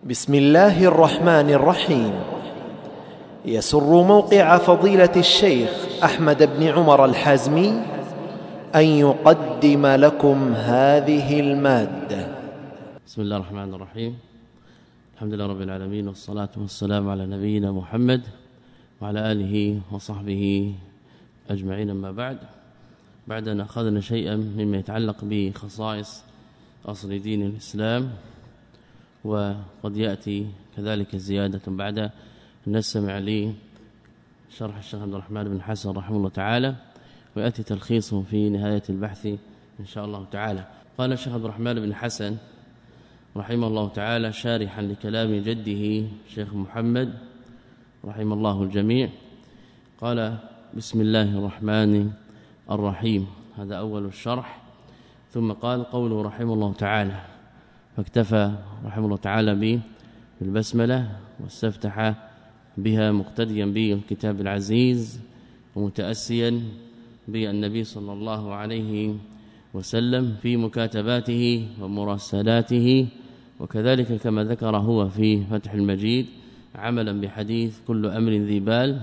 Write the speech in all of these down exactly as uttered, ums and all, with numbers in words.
بسم الله الرحمن الرحيم. يسر موقع فضيلة الشيخ أحمد بن عمر الحازمي أن يقدم لكم هذه المادة. بسم الله الرحمن الرحيم. الحمد لله رب العالمين، والصلاة والسلام على نبينا محمد وعلى آله وصحبه أجمعين. أما بعد، بعد أن أخذنا شيئا مما يتعلق بخصائص أصل دين الإسلام، وقد يأتي كذلك زيادة بعد أن نستمع لي شرح الشيخ عبد الرحمن بن حسن رحمه الله تعالى، ويأتي تلخيصه في نهاية البحث إن شاء الله تعالى. قال الشيخ عبد الرحمن بن حسن رحمه الله تعالى شارحا لكلام جده الشيخ محمد رحمه الله الجميع، قال: بسم الله الرحمن الرحيم. هذا أول الشرح. ثم قال قوله رحمه الله تعالى، فاكتفى رحمه الله تعالى بالبسملة واستفتح بها مقتديا بالكتاب العزيز ومتأسيا بالنبي صلى الله عليه وسلم في مكاتباته ومراسلاته، وكذلك كما ذكر هو في فتح المجيد عملا بحديث: كل أمر ذي بال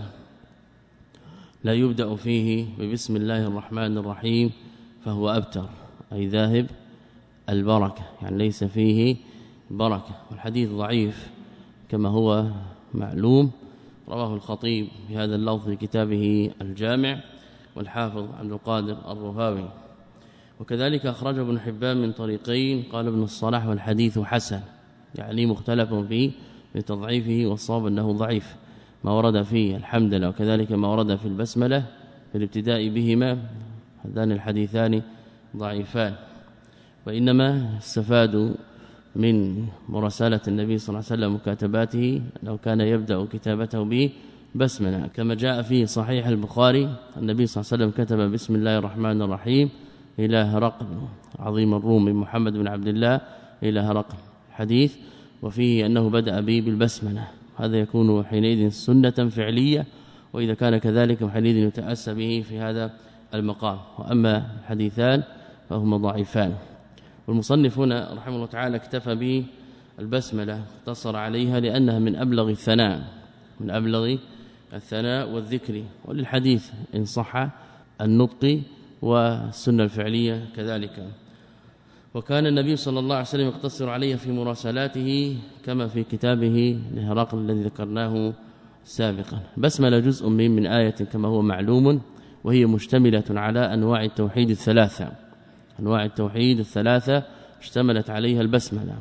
لا يبدأ فيه ببسم الله الرحمن الرحيم فهو أبتر، أي ذاهب البركة، يعني ليس فيه بركة. والحديث ضعيف كما هو معلوم، رواه الخطيب في هذا اللفظ في كتابه الجامع، والحافظ عبد القادر الرهاوي، وكذلك أخرج ابن حبان من طريقين. قال ابن الصلاح: والحديث حسن، يعني مختلف فيه بتضعيفه، والصواب أنه ضعيف ما ورد فيه الحمد لله، وكذلك ما ورد في البسملة في الابتداء بهما، هذان الحديثان ضعيفان. وإنما استفادوا من مراسلة النبي صلى الله عليه وسلم مكاتباته أنه كان يبدأ كتابته به بسملة، كما جاء في صحيح البخاري النبي صلى الله عليه وسلم كتب: بسم الله الرحمن الرحيم إلى هرقل عظيم الروم محمد بن عبد الله إلى هرقل، حديث وفيه أنه بدأ به بالبسملة. هذا يكون حينئذ سنة فعلية، وإذا كان كذلك حينئذ يتأسى به في هذا المقام. وأما الحديثان فهما ضعيفان. والمصنف هنا رحمه الله تعالى اكتفى به البسملة، اقتصر عليها لأنها من أبلغ الثناء من أبلغ الثناء والذكر، وللحديث إن صح النطق والسنة الفعلية كذلك. وكان النبي صلى الله عليه وسلم يقتصر عليها في مراسلاته كما في كتابه لهرقل الذي ذكرناه سابقا. بسملة جزء من من آية كما هو معلوم، وهي مشتملة على أنواع التوحيد الثلاثة أنواع التوحيد الثلاثة اشتملت عليها البسملة،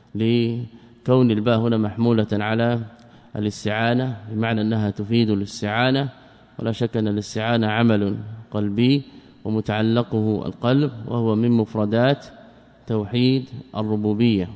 لكون الباء هنا محمولة على الاستعانة، بمعنى أنها تفيد الاستعانة، ولا شك أن الاستعانة عمل قلبي ومتعلقه القلب، وهو من مفردات توحيد الربوبية.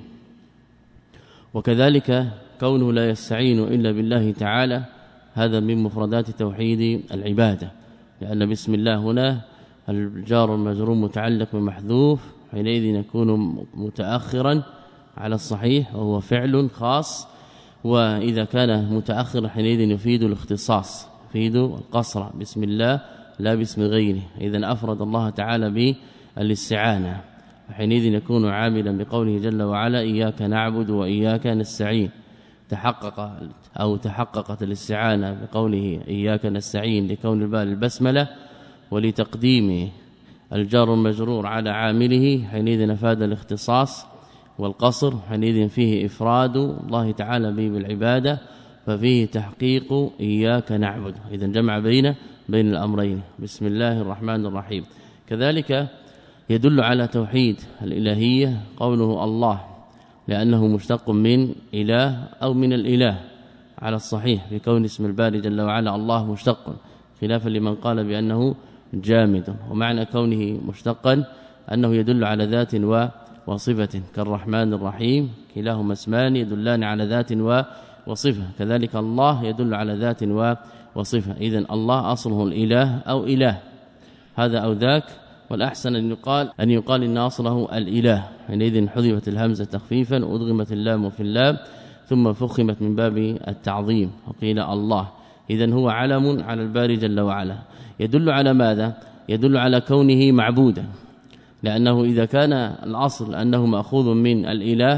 وكذلك كونه لا يستعين إلا بالله تعالى، هذا من مفردات توحيد العبادة، لأن بسم الله هنا الجار المجرور متعلق بمحذوف، حينئذ يكون متأخرا على الصحيح وهو فعل خاص، وإذا كان متأخر حينئذ يفيد الاختصاص، يفيد القصر، بسم الله لا باسم غيره. إذن أفرد الله تعالى بالاستعانة، حينئذ يكون عاملا بقوله جل وعلا: إياك نعبد وإياك نستعين. تحقق أو تحققت الاستعانة بقوله إياك نستعين لكون الباء البسملة، ولتقديم الجار المجرور على عامله، حينئذ نفاد الاختصاص والقصر، حينئذ فيه إفراد الله تعالى به بالعبادة، ففيه تحقيق إياك نعبد. إذن جمع بين بين الأمرين، بسم الله الرحمن الرحيم. كذلك يدل على توحيد الإلهية قوله الله، لأنه مشتق من إله أو من الإله على الصحيح، في كون اسم الباري جل وعلا الله مشتق، خلافا لمن قال بأنه جامد. ومعنى كونه مشتقا أنه يدل على ذات وصفة، كالرحمن الرحيم كلاهما اسمان يدلان على ذات وصفة، كذلك الله يدل على ذات وصفة. إذن الله أصله الإله أو إله، هذا أو ذاك، والأحسن أن يقال أن يقال إن أصله الإله، حينئذ حذفت الهمزة تخفيفا وأدغمت اللام في اللام، ثم فخمت من باب التعظيم وقيل الله. إذن هو علم على الباري جل وعلا، يدل على ماذا؟ يدل على كونه معبودا، لأنه إذا كان الأصل أنه مأخوذ من الإله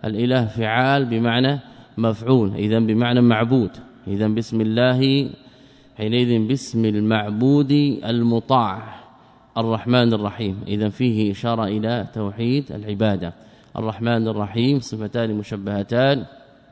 الإله فعال بمعنى مفعول، إذا بمعنى معبود، إذا بسم الله حينئذ باسم المعبود المطاع الرحمن الرحيم، إذا فيه إشارة إلى توحيد العبادة. الرحمن الرحيم صفتان مشبهتان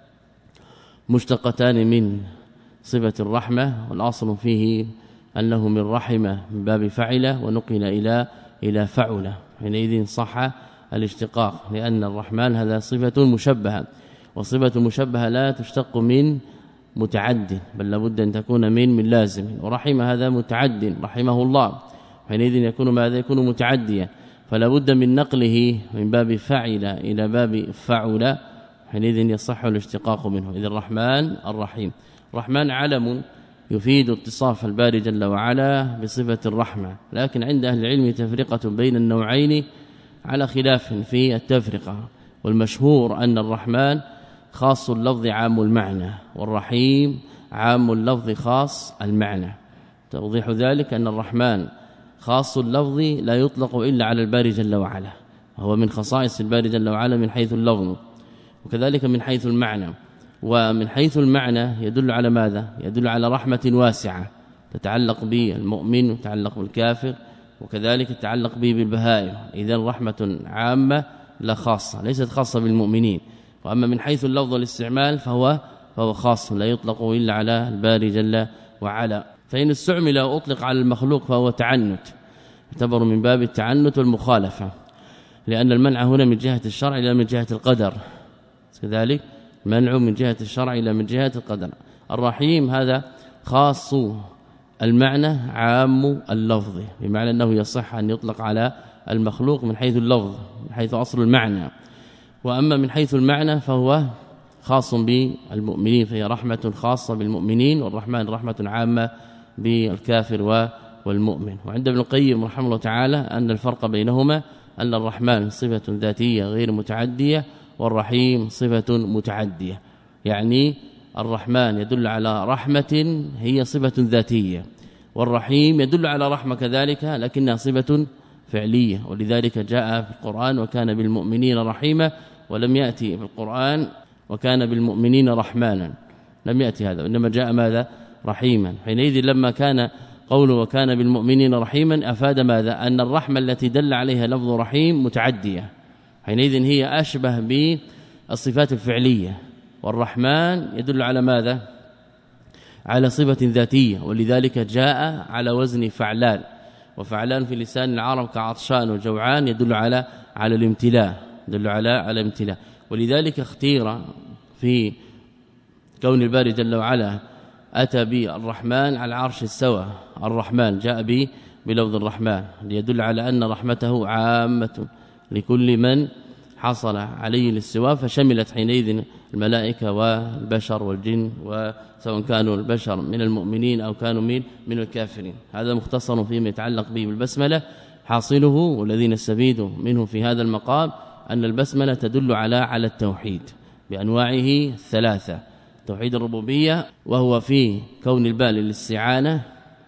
مشتقتان من صفة الرحمة، والأصل فيه أنه من رحمة من باب فعله ونقل إلى إلى فعله، حينئذ صح الاشتقاق، لأن الرحمن هذا صفة مشبهة، وصفة مشبهة لا تشتق من متعد، بل لابد أن تكون من من لازم، ورحم هذا متعد رحمه الله، حينئذ يكون ماذا يكون متعديا، فلا بد من نقله من باب فعل إلى باب فعل، حينئذ يصح الاشتقاق منه. إذا الرحمن الرحيم، الرحمن علم يفيد اتصاف الباري جل وعلا بصفة الرحمة، لكن عند أهل العلم تفرقة بين النوعين على خلاف في التفرقة، والمشهور أن الرحمن خاص اللفظ عام المعنى، والرحيم عام اللفظ خاص المعنى. توضيح ذلك أن الرحمن خاص اللفظ لا يطلق إلا على الباري جل وعلا، هو من خصائص الباري جل وعلا من حيث اللفظ، وكذلك من حيث المعنى. ومن حيث المعنى يدل على ماذا؟ يدل على رحمة واسعة تتعلق بالمؤمن وتتعلق بالكافر، وكذلك تتعلق به بالبهائم، إذن رحمة عامة لا خاصة، ليست خاصة بالمؤمنين. وأما من حيث اللفظ والاستعمال فهو فهو خاص لا يطلق إلا على الباري جل وعلا. فإن استعمل أو أطلق على المخلوق فهو تعنت، يعتبر من باب التعنت والمخالفة، لأن المنع هنا من جهة الشرع إلى من جهة القدر، كذلك منع من جهة الشرع إلى من جهة القدر. الرحيم هذا خاص المعنى عام اللفظ، بمعنى أنه يصح أن يطلق على المخلوق من حيث اللفظ من حيث أصل المعنى، وأما من حيث المعنى فهو خاص بالمؤمنين، فهي رحمة خاصة بالمؤمنين، والرحمن رحمة عامة بالكافر والمؤمن. وعند ابن القيم رحمه الله تعالى أن الفرق بينهما أن الرحمن صفة ذاتية غير متعدية، والرحيم صفة متعدية، يعني الرحمن يدل على رحمة هي صفة ذاتية، والرحيم يدل على رحمة كذلك لكنها صفة فعلية، ولذلك جاء في القرآن وكان بالمؤمنين رحيما، ولم يأتي في القرآن وكان بالمؤمنين رحمانا، لم يأتي هذا، إنما جاء ماذا؟ رحيما. حينئذ لما كان قوله وكان بالمؤمنين رحيما أفاد ماذا؟ أن الرحمة التي دل عليها لفظ رحيم متعدية، حينئذ هي أشبه بالصفات الفعلية، والرحمن يدل على ماذا؟ على صفة ذاتية، ولذلك جاء على وزن فعلان، وفعلان في لسان العرب كعطشان وجوعان يدل على على الامتلاء، يدل على على الامتلاء، ولذلك اختير في كون الباري جل وعلا أتى بالرحمن على العرش استوى، الرحمن جاء به بلفظ الرحمن ليدل على أن رحمته عامة لكل من حصل عليه الاستواء، فشملت حينئذ الملائكة والبشر والجن، وسواء كانوا البشر من المؤمنين أو كانوا من من الكافرين. هذا مختصر فيما يتعلق به بالبسملة. حاصله والذين استفيدوا منه في هذا المقام أن البسملة تدل على على التوحيد بأنواعه الثلاثة، توحيد الربوبية وهو في كون البال للاستعانة،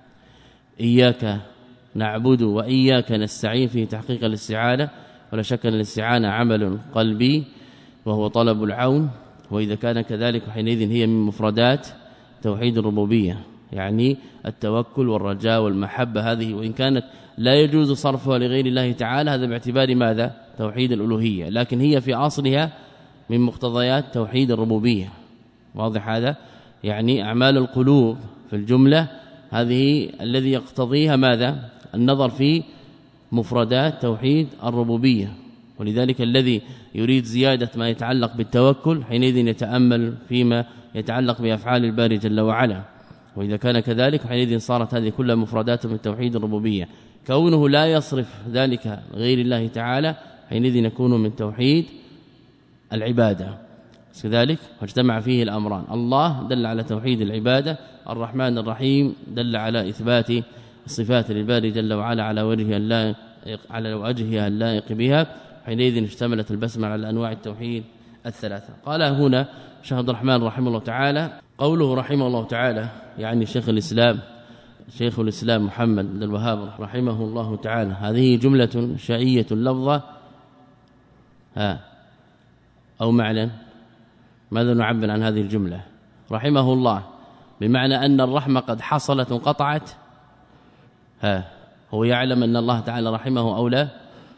إياك نعبد وإياك نستعين في تحقيق الاستعانة، ولا شك أن الاستعانة عمل قلبي وهو طلب العون، وإذا كان كذلك حينئذ هي من مفردات توحيد الربوبية، يعني التوكل والرجاء والمحبة، هذه وإن كانت لا يجوز صرفها لغير الله تعالى، هذا باعتبار ماذا؟ توحيد الألوهية، لكن هي في أصلها من مقتضيات توحيد الربوبية. واضح هذا؟ يعني أعمال القلوب في الجملة هذه الذي يقتضيها ماذا؟ النظر في مفردات توحيد الربوبية، ولذلك الذي يريد زيادة ما يتعلق بالتوكل حينئذ يتأمل فيما يتعلق بأفعال الباري جل وعلا، وإذا كان كذلك حينئذ صارت هذه كلها مفردات من توحيد الربوبية. كونه لا يصرف ذلك غير الله تعالى حينئذ يكون من توحيد العبادة، كذلك واجتمع فيه الأمران، الله دل على توحيد العبادة، الرحمن الرحيم دل على إثبات الصفات للباري جل وعلا على وجهها اللائق على وجهها اللائق بها، حينئذ اشتملت البسمة على انواع التوحيد الثلاثه. قال هنا شيخ عبد الرحمن رحمه الله تعالى، قوله رحمه الله تعالى يعني شيخ الإسلام شيخ الإسلام محمد بن الوهاب رحمه الله تعالى، هذه جملة شائية اللفظة ها أو معنى؟ ماذا نعبر عن هذه الجملة؟ رحمه الله بمعنى أن الرحمة قد حصلت وانقطعت. ها هو يعلم أن الله تعالى رحمه أو لا؟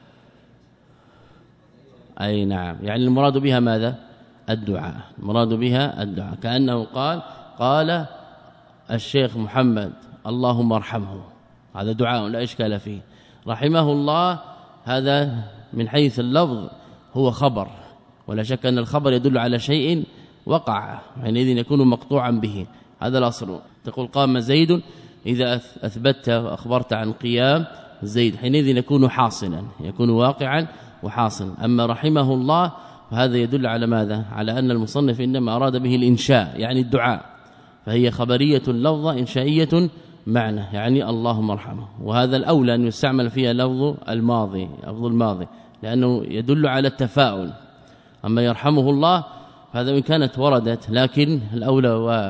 أي نعم، يعني المراد بها ماذا؟ الدعاء، المراد بها الدعاء، كأنه قال قال الشيخ محمد اللهم ارحمه، هذا دعاء لا إشكال فيه. رحمه الله هذا من حيث اللفظ هو خبر، ولا شك أن الخبر يدل على شيء وقع، حينئذ يكون مقطوعا به. هذا الأصل. تقول قام زيد، إذا أثبتت وأخبرت عن قيام زيد حينئذ يكون حاصلا، يكون واقعا وحاصلا. أما رحمه الله فهذا يدل على ماذا؟ على أن المصنف إنما أراد به الإنشاء، يعني الدعاء، فهي خبرية اللفظة إنشائية معنى، يعني اللهم ارحمه. وهذا الأولى أن يستعمل فيها لفظ الماضي، لفظ الماضي، لأنه يدل على التفاؤل. أما يرحمه الله فهذا إن كانت وردت، لكن الأولى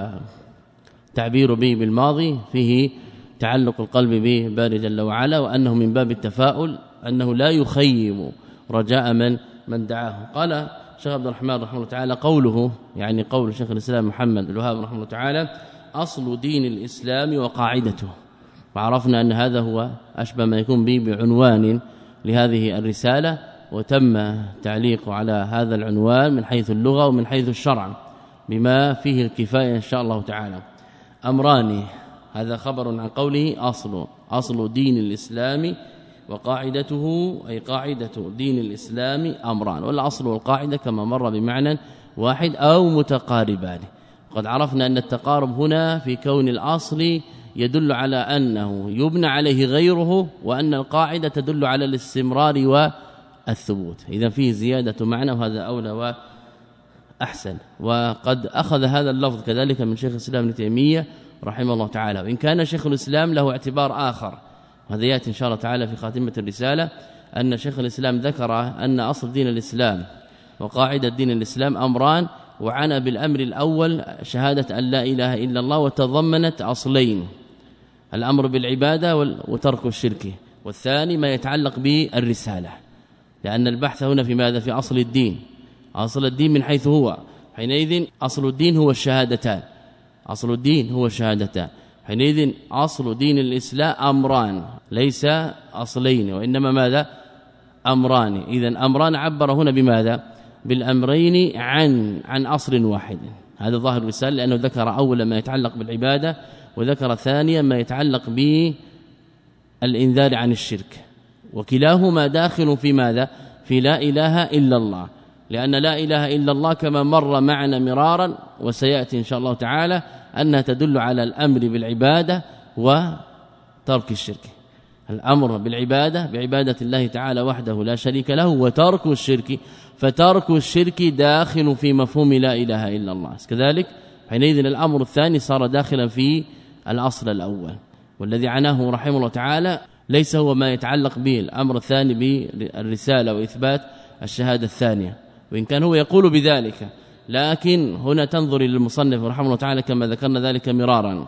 وتعبير به بالماضي فيه تعلق القلب به بارئ جل وعلا، وأنه من باب التفاؤل، أنه لا يخيم رجاء من من دعاه. قال شيخ عبد الرحمن رحمه الله تعالى قوله، يعني قول شيخ الإسلام محمد الوهاب رحمه الله تعالى: أصل دين الإسلام وقاعدته. وعرفنا أن هذا هو أشبه ما يكون به بعنوان لهذه الرسالة، وتم تعليق على هذا العنوان من حيث اللغة ومن حيث الشرع بما فيه الكفاية إن شاء الله تعالى. أمران، هذا خبر عن قوله أصل أصل دين الإسلام وقاعدته، أي قاعدة دين الإسلام أمران، والأصل والقاعدة كما مر بمعنى واحد أو متقاربان. قد عرفنا أن التقارب هنا في كون الأصل يدل على أنه يبنى عليه غيره، وأن القاعدة تدل على الاستمرار والثبوت. إذا فيه زيادة معنى، وهذا أولى وأحسن. وقد أخذ هذا اللفظ كذلك من شيخ الإسلام ابن تيمية رحمه الله تعالى، وإن كان شيخ الإسلام له اعتبار آخر، وهذا يأتي إن شاء الله تعالى في خاتمة الرسالة، أن شيخ الإسلام ذكر أن أصل دين الإسلام وقاعدة دين الإسلام أمران، وعنى بالأمر الأول شهادة أن لا إله إلا الله، وتضمنت أصلين: الأمر بالعبادة وترك الشرك، والثاني ما يتعلق بالرسالة، لأن البحث هنا في ماذا؟ في أصل الدين. أصل الدين من حيث هو، حينئذ أصل الدين هو الشهادتان، أصل الدين هو الشهادتان، حينئذ أصل دين الإسلام أمران، ليس أصلين، وإنما ماذا؟ أمران. إذن أمران عبر هنا بماذا؟ بالأمرين عن عن أصل واحد. هذا ظاهر الرسالة، لأنه ذكر أولا ما يتعلق بالعبادة، وذكر ثانيا ما يتعلق بالإنذار عن الشرك، وكلاهما داخل في ماذا؟ في لا إله إلا الله، لأن لا إله إلا الله كما مر معنا مرارا وسيأتي إن شاء الله تعالى أنها تدل على الأمر بالعبادة وترك الشرك. الأمر بالعبادة بعبادة الله تعالى وحده لا شريك له، وترك الشرك، فترك الشرك داخل في مفهوم لا إله إلا الله كذلك. حينئذ الأمر الثاني صار داخلا في الأصل الأول، والذي عناه رحمه الله تعالى ليس هو ما يتعلق به الأمر الثاني بالرسالة وإثبات الشهادة الثانية، وإن كان هو يقول بذلك، لكن هنا تنظر إلى المصنف رحمه الله تعالى كما ذكرنا ذلك مرارا،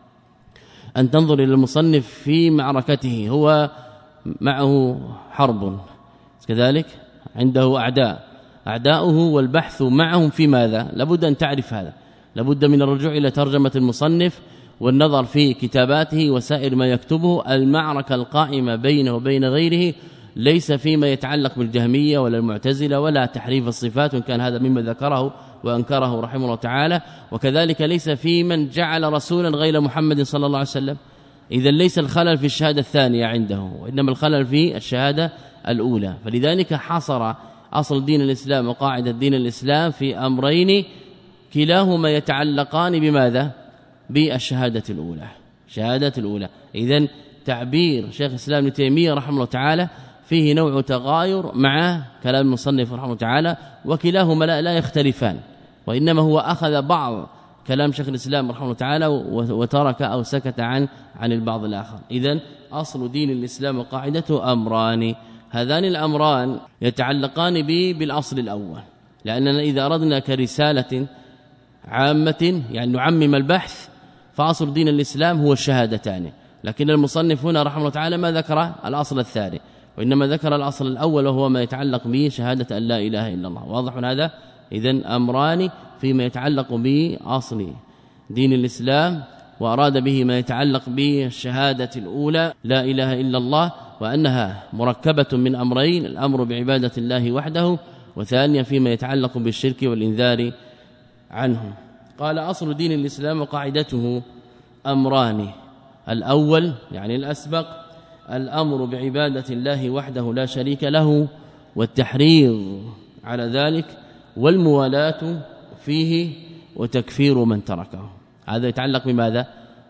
أن تنظر إلى المصنف في معركته، هو معه حرب كذلك، عنده أعداء، أعداؤه والبحث معهم في ماذا؟ لابد أن تعرف هذا، لابد من الرجوع إلى ترجمة المصنف والنظر في كتاباته وسائر ما يكتبه. المعركة القائمة بينه وبين غيره ليس فيما يتعلق بالجهمية ولا المعتزلة ولا تحريف الصفات، وإن كان هذا مما ذكره وأنكره رحمه الله تعالى، وكذلك ليس في من جعل رسولا غير محمد صلى الله عليه وسلم. إذا ليس الخلل في الشهادة الثانية عنده، وإنما الخلل في الشهادة الأولى. فلذلك حصر أصل دين الإسلام وقاعدة دين الإسلام في أمرين كلاهما يتعلقان بماذا؟ بالشهادة الأولى، شهادة الأولى. إذن تعبير شيخ الإسلام ابن تيمية رحمه الله تعالى فيه نوع تغاير مع كلام المصنف رحمه الله تعالى، وكلاهما لا, لا يختلفان، وإنما هو أخذ بعض كلام شيخ الإسلام رحمه الله تعالى وترك أو سكت عن عن البعض الآخر. إذن أصل دين الإسلام وقاعدته أمران، هذان الأمران يتعلقان به بالأصل الأول، لأننا إذا أردنا كرسالة عامة يعني نعمم البحث، فأصل دين الإسلام هو الشهادتان، لكن المصنف هنا رحمه الله تعالى ما ذكر الأصل الثاني، وإنما ذكر الأصل الأول وهو ما يتعلق به شهادة أن لا إله إلا الله. واضح هذا؟ إذن أمران فيما يتعلق بأصل دين الإسلام، وأراد به ما يتعلق بالشهادة الأولى لا إله إلا الله، وأنها مركبة من أمرين: الأمر بعبادة الله وحده، وثانيا فيما يتعلق بالشرك والإنذار عنه. قال: أصل دين الإسلام وقاعدته أمران: الأول يعني الأسبق الأمر بعبادة الله وحده لا شريك له، والتحريض على ذلك، والموالاة فيه، وتكفير من تركه. هذا يتعلق بماذا؟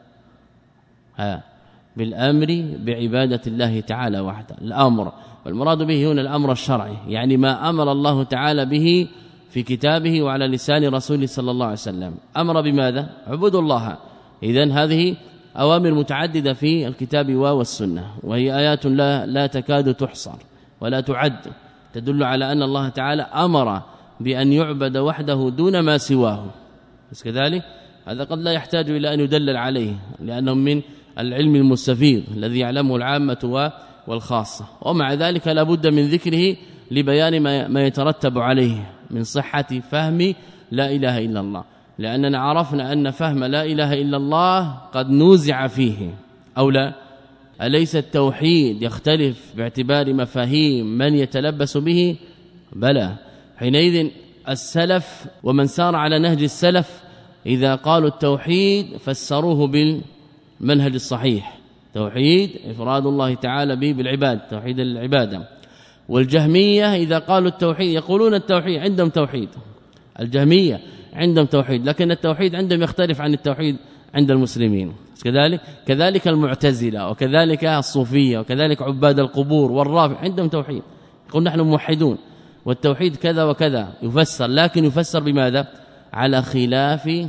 ها بالأمر بعبادة الله تعالى وحده، الأمر، والمراد به هنا الأمر الشرعي، يعني ما أمر الله تعالى به في كتابه وعلى لسان رسوله صلى الله عليه وسلم. أمر بماذا؟ اعبدوا الله. إذن هذه أوامر متعددة في الكتاب والسنة، وهي آيات لا, لا تكاد تحصر ولا تعد، تدل على أن الله تعالى أمر بأن يعبد وحده دون ما سواه. بس كذلك هذا قد لا يحتاج إلى أن يدلل عليه، لأنه من العلم المستفيض الذي يعلمه العامة والخاصة، ومع ذلك لا بد من ذكره لبيان ما يترتب عليه من صحة فهم لا إله إلا الله، لأننا عرفنا أن فهم لا إله إلا الله قد نوزع فيه أو لا. أليس التوحيد يختلف باعتبار مفاهيم من يتلبس به؟ بلى. حينئذ السلف ومن سار على نهج السلف إذا قالوا التوحيد فسروه بالمنهج الصحيح، توحيد إفراد الله تعالى به بالعباد، توحيد العبادة. والجهمية إذا قالوا التوحيد يقولون التوحيد عندهم توحيد، الجهمية عندهم توحيد، لكن التوحيد عندهم يختلف عن التوحيد عند المسلمين. كذلك كذلك المعتزلة، وكذلك الصوفية، وكذلك عباد القبور والرافع عندهم توحيد، يقول نحن موحدون، والتوحيد كذا وكذا يفسر، لكن يفسر بماذا؟ على خلاف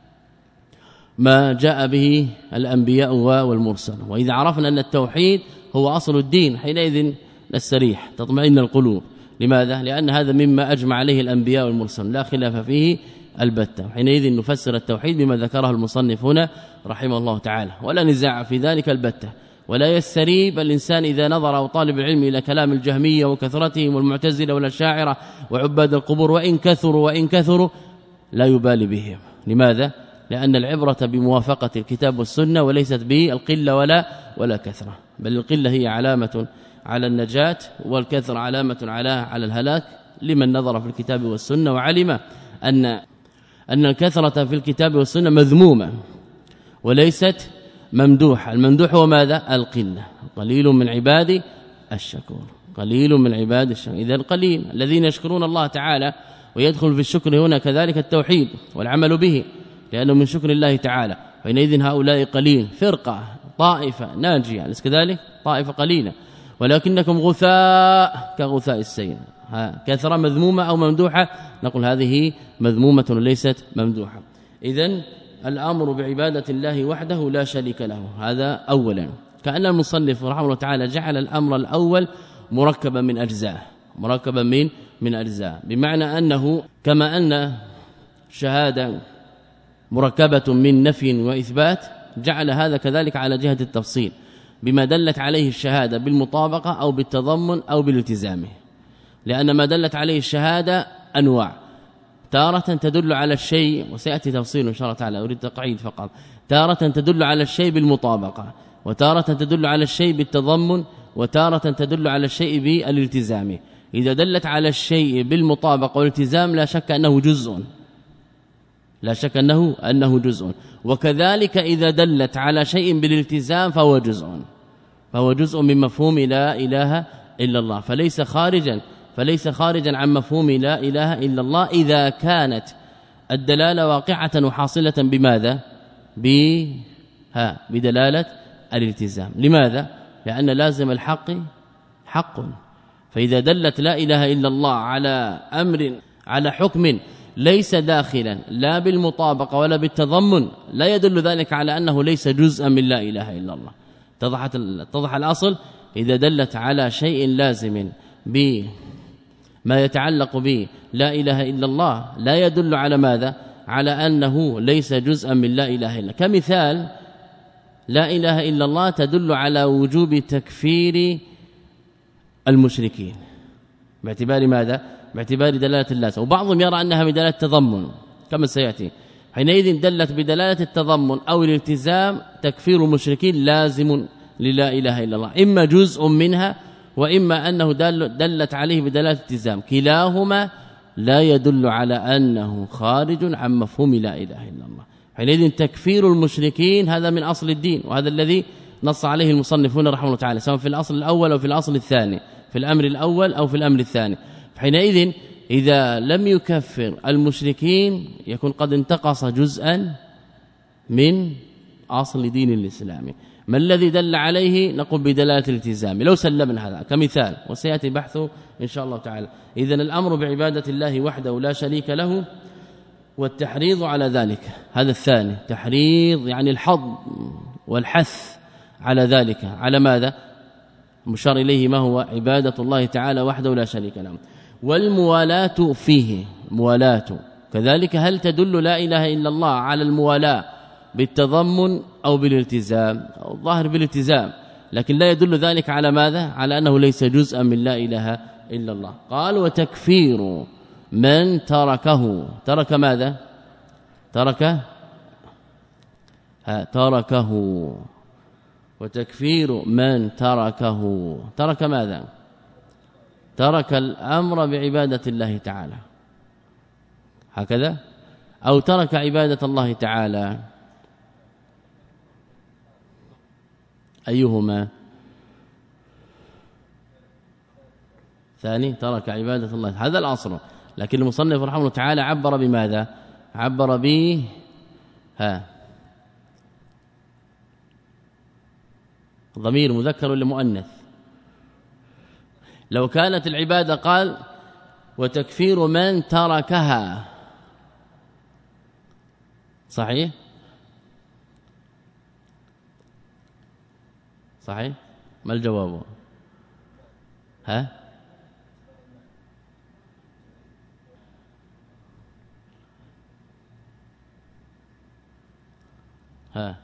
ما جاء به الأنبياء والمرسل. وإذا عرفنا أن التوحيد هو أصل الدين حينئذ نستريح، تطمئن القلوب. لماذا؟ لأن هذا مما أجمع عليه الأنبياء والمرسل لا خلاف فيه البتة. حينئذ نفسر التوحيد بما ذكره المصنف هنا رحمه الله تعالى، ولا نزاع في ذلك البتة. ولا يستريب الإنسان إذا نظر أو طالب العلم إلى كلام الجهمية وكثرتهم والمعتزلة والأشاعرة وعباد القبور، وإن كثروا وإن كثروا لا يبالي بهم. لماذا؟ لأن العبرة بموافقة الكتاب والسنة، وليست بالقلة ولا ولا كثرة، بل القلة هي علامة على النجاة، والكثرة علامة على على الهلاك لمن نظر في الكتاب والسنة وعلم أن أن الكثرة في الكتاب والسنة مذمومة وليست ممدوحة. الممدوح هو ماذا؟ القلة. قليل من عبادي الشكور، قليل من عباد الشكور. إذا القليل الذين يشكرون الله تعالى، ويدخل في الشكر هنا كذلك التوحيد والعمل به، لأنه من شكر الله تعالى. حينئذ هؤلاء قليل، فرقة طائفة ناجية، أليس كذلك؟ طائفة قليلة، ولكنكم غثاء كغثاء السيل. كثرة مذمومة أو ممدوحة؟ نقول هذه مذمومة وليست ممدوحة. إذن الأمر بعبادة الله وحده لا شريك له، هذا أولا. كأن المصنف رحمه الله تعالى جعل الأمر الأول مركبا من أجزاء، مركبا من من أجزاء، بمعنى أنه كما أن شهادة مركبة من نفي وإثبات، جعل هذا كذلك على جهة التفصيل بما دلت عليه الشهادة بالمطابقة أو بالتضمن أو بالالتزام. لأن ما دلت عليه الشهادة أنواع، تارة تدل على الشيء، وسيأتي تفصيل إن شاء الله تعالى، أريد تقعيد فقط، تارة تدل على الشيء بالمطابقة، وتارة تدل على الشيء بالتضمن، وتارة تدل على الشيء بالالتزام. إذا دلت على الشيء بالمطابقة والالتزام لا شك أنه جزء، لا شك أنه أنه جزء. وكذلك إذا دلت على شيء بالالتزام فهو جزء، فهو جزء من مفهوم لا إله إلا الله، فليس خارجا فليس خارجا عن مفهوم لا إله إلا الله إذا كانت الدلالة واقعة وحاصلة بماذا؟ بها بدلالة الالتزام. لماذا؟ لأن لازم الحق حق، فإذا دلت لا إله إلا الله على أمر على حكم ليس داخلا لا بالمطابقة ولا بالتضمن، لا يدل ذلك على أنه ليس جزءا من لا إله إلا الله. اتضحت اتضح الأصل. إذا دلت على شيء لازم بما يتعلق به لا إله إلا الله لا يدل على ماذا؟ على أنه ليس جزءا من لا إله إلا. كمثال لا إله إلا الله تدل على وجوب تكفير المشركين باعتبار ماذا؟ باعتبار دلاله اللازم، وبعضهم يرى انها بدلاله التضمن كما سياتي. حينئذ دلت بدلاله التضمن او الالتزام تكفير المشركين لازم للا اله الا الله، اما جزء منها واما انه دل دلت عليه بدلاله الالتزام، كلاهما لا يدل على انه خارج عن مفهوم لا اله الا الله. حينئذ تكفير المشركين هذا من اصل الدين، وهذا الذي نص عليه المصنفون رحمه الله تعالى، سواء في الاصل الاول او في الاصل الثاني، في الامر الاول او في الامر الثاني. حينئذ إذا لم يكفر المشركين يكون قد انتقص جزءا من اصل دين الاسلام. ما الذي دل عليه؟ نقول بدلاله الالتزام، لو سلمنا هذا كمثال وسياتي بحثه ان شاء الله تعالى. اذا الامر بعباده الله وحده لا شريك له والتحريض على ذلك، هذا الثاني، تحريض يعني الحض والحث على ذلك، على ماذا؟ مشار اليه ما هو عباده الله تعالى وحده لا شريك له. والموالاة فيه، موالاة كذلك هل تدل لا اله الا الله على الموالاه بالتضمن او بالالتزام؟ الظاهر بالالتزام، لكن لا يدل ذلك على ماذا؟ على انه ليس جزءا من لا اله الا الله. قال وتكفير من تركه، ترك ماذا؟ ترك ها تركه، وتكفير من تركه، ترك ماذا؟ ترك الأمر بعبادة الله تعالى، هكذا، أو ترك عبادة الله تعالى، أيهما؟ ثاني، ترك عبادة الله، هذا الأصل. لكن المصنف رحمه الله تعالى عبر بماذا؟ عبر به ها ضمير مذكر ولا مؤنث؟ لو كانت العبادة قال وتكفير من تركها، صحيح؟ صحيح؟ ما الجواب؟ ها ها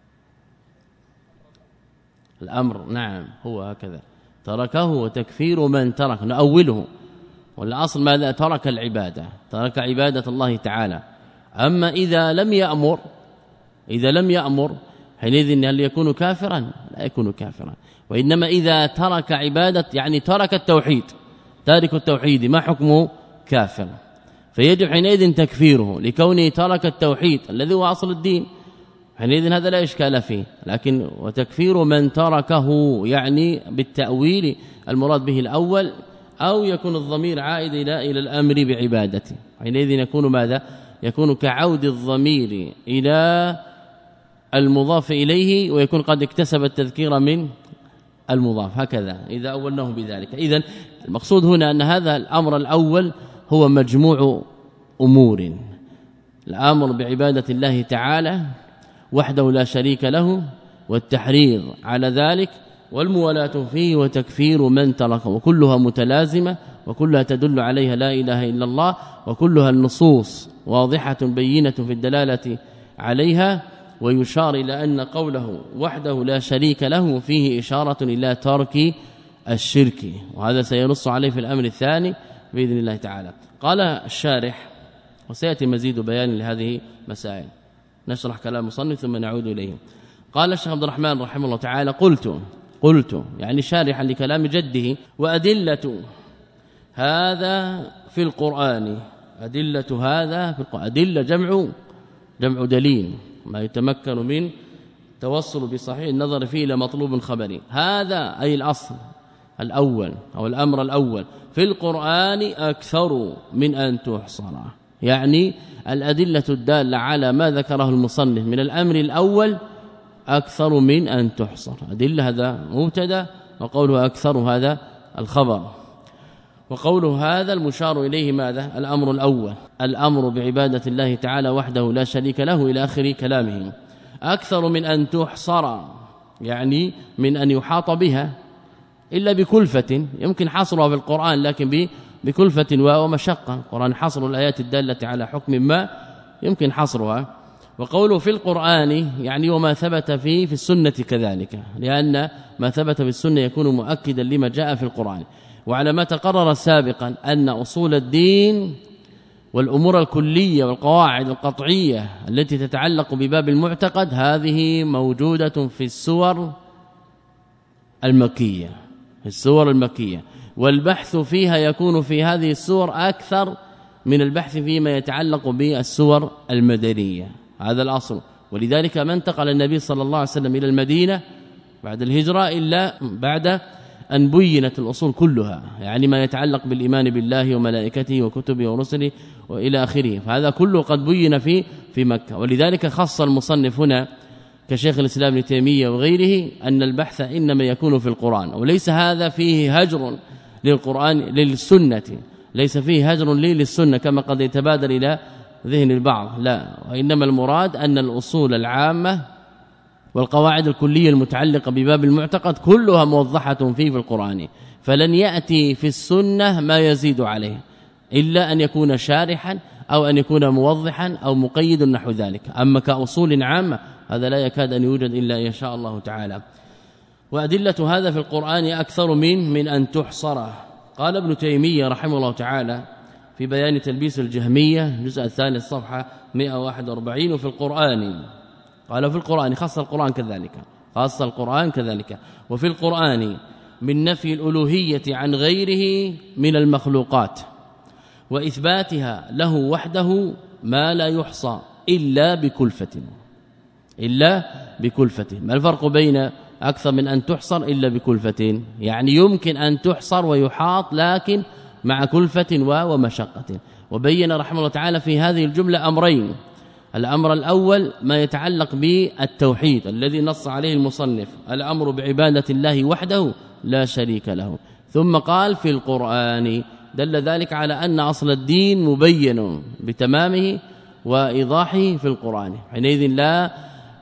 الأمر نعم هو هكذا، تركه وتكفير من ترك، نأوله، والأصل ماذا؟ ترك العبادة، ترك عبادة الله تعالى. أما إذا لم يأمر، إذا لم يأمر حينئذ هل يكون كافرا؟ لا يكون كافرا، وإنما إذا ترك عبادة يعني ترك التوحيد، تارك التوحيد ما حكمه؟ كافر، فيجب حينئذ تكفيره لكونه ترك التوحيد الذي هو أصل الدين، حينئذ هذا لا إشكال فيه. لكن وتكفير من تركه يعني بالتأويل المراد به الأول، أو يكون الضمير عائد إلى إلى الأمر بعبادته، حينئذ يكون ماذا؟ يكون كعود الضمير إلى المضاف إليه، ويكون قد اكتسب التذكير من المضاف، هكذا إذا أولناه بذلك. إذن المقصود هنا أن هذا الأمر الأول هو مجموع أمور: الأمر بعبادة الله تعالى وحده لا شريك له، والتحريض على ذلك، والموالاة فيه، وتكفير من تركه، وكلها متلازمة، وكلها تدل عليها لا إله إلا الله، وكلها النصوص واضحة بينة في الدلالة عليها. ويشار إلى أن قوله وحده لا شريك له فيه إشارة إلى ترك الشرك، وهذا سينص عليه في الأمر الثاني بإذن الله تعالى. قال الشارح، وسيأتي مزيد بيان لهذه مسائل، نشرح كلام مصنف ثم نعود إليه. قال الشيخ عبد الرحمن رحمه الله تعالى: قلت قلت يعني شارحا لكلام جده: وأدلة هذا في القرآن، أدلة هذا في القرآن، أدلة جمع جمع دليل، ما يتمكن من توصل بصحيح النظر فيه إلى مطلوب خبري. هذا أي الأصل الأول أو الأمر الأول في القرآن أكثر من أن تحصر، يعني الأدلة الدالة على ما ذكره المصنف من الأمر الأول أكثر من أن تحصر. أدلة هذا مبتدا، وقوله أكثر هذا الخبر، وقوله هذا المشار إليه ماذا؟ الأمر الأول، الأمر بعبادة الله تعالى وحده لا شريك له إلى آخر كلامه. أكثر من أن تحصر يعني من أن يحاط بها إلا بكلفة، يمكن حصرها في القرآن لكن بكلفة ومشقة. القرآن حصر الآيات الدالة على حكم ما يمكن حصرها. وقوله في القرآن يعني وما ثبت فيه في السنة كذلك، لأن ما ثبت في السنة يكون مؤكدا لما جاء في القرآن. وعلى ما تقرر سابقا أن أصول الدين والأمور الكلية والقواعد القطعية التي تتعلق بباب المعتقد هذه موجودة في السور المكية في السور المكية والبحث فيها يكون في هذه السور أكثر من البحث فيما يتعلق بالسور المدنية. هذا الأصل. ولذلك ما انتقل النبي صلى الله عليه وسلم إلى المدينة بعد الهجرة إلا بعد أن بينت الأصول كلها، يعني ما يتعلق بالإيمان بالله وملائكته وكتبه ورسله وإلى آخره، فهذا كله قد بين في في مكة. ولذلك خص المصنف هنا كشيخ الإسلام ابن تيمية وغيره أن البحث إنما يكون في القرآن، وليس هذا فيه هجر للقرآن للسنة، ليس فيه هجر لي للسنة كما قد يتبادر إلى ذهن البعض، لا، وإنما المراد أن الأصول العامة والقواعد الكلية المتعلقة بباب المعتقد كلها موضحة فيه في القرآن، فلن يأتي في السنة ما يزيد عليه إلا أن يكون شارحا أو أن يكون موضحا أو مقيد نحو ذلك. أما كأصول عامة هذا لا يكاد أن يوجد إلا إن شاء الله تعالى. وأدلة هذا في القرآن أكثر من من أن تحصر. قال ابن تيمية رحمه الله تعالى في بيان تلبيس الجهمية الجزء الثالث صفحة مئة وواحد وأربعين وفي القرآن، قال في القرآن خاص القرآن كذلك خاص القرآن كذلك وفي القرآن من نفي الألوهية عن غيره من المخلوقات وإثباتها له وحده ما لا يحصى إلا بكلفة إلا بكلفة. ما الفرق بين أكثر من أن تحصر إلا بكلفة؟ يعني يمكن أن تحصر ويحاط لكن مع كلفة ومشقة. وبين رحمه الله تعالى في هذه الجملة أمرين: الأمر الأول ما يتعلق بالتوحيد الذي نص عليه المصنف، الأمر بعبادة الله وحده لا شريك له، ثم قال في القرآن، دل ذلك على أن أصل الدين مبين بتمامه وإيضاحه في القرآن، حينئذ لا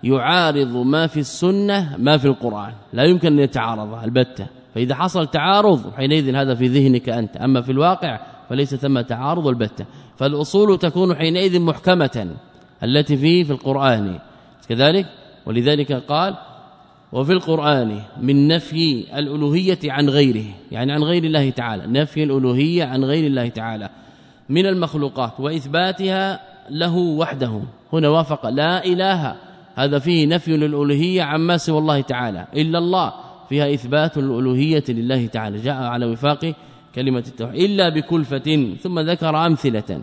يعارض ما في السنة ما في القرآن، لا يمكن أن يتعارض البتة. فإذا حصل تعارض حينئذ هذا في ذهنك أنت، أما في الواقع فليس ثم تعارض البتة. فالأصول تكون حينئذ محكمة التي فيه في القرآن كذلك. ولذلك قال وفي القرآن من نفي الألوهية عن غيره، يعني عن غير الله تعالى، نفي الألوهية عن غير الله تعالى من المخلوقات وإثباتها له وحده. هنا وافق لا إله، هذا فيه نفي للألوهية عما سوى الله تعالى، إلا الله فيها إثبات الألوهية لله تعالى، جاء على وفاق كلمة التوحيد إلا بكلفة. ثم ذكر أمثلة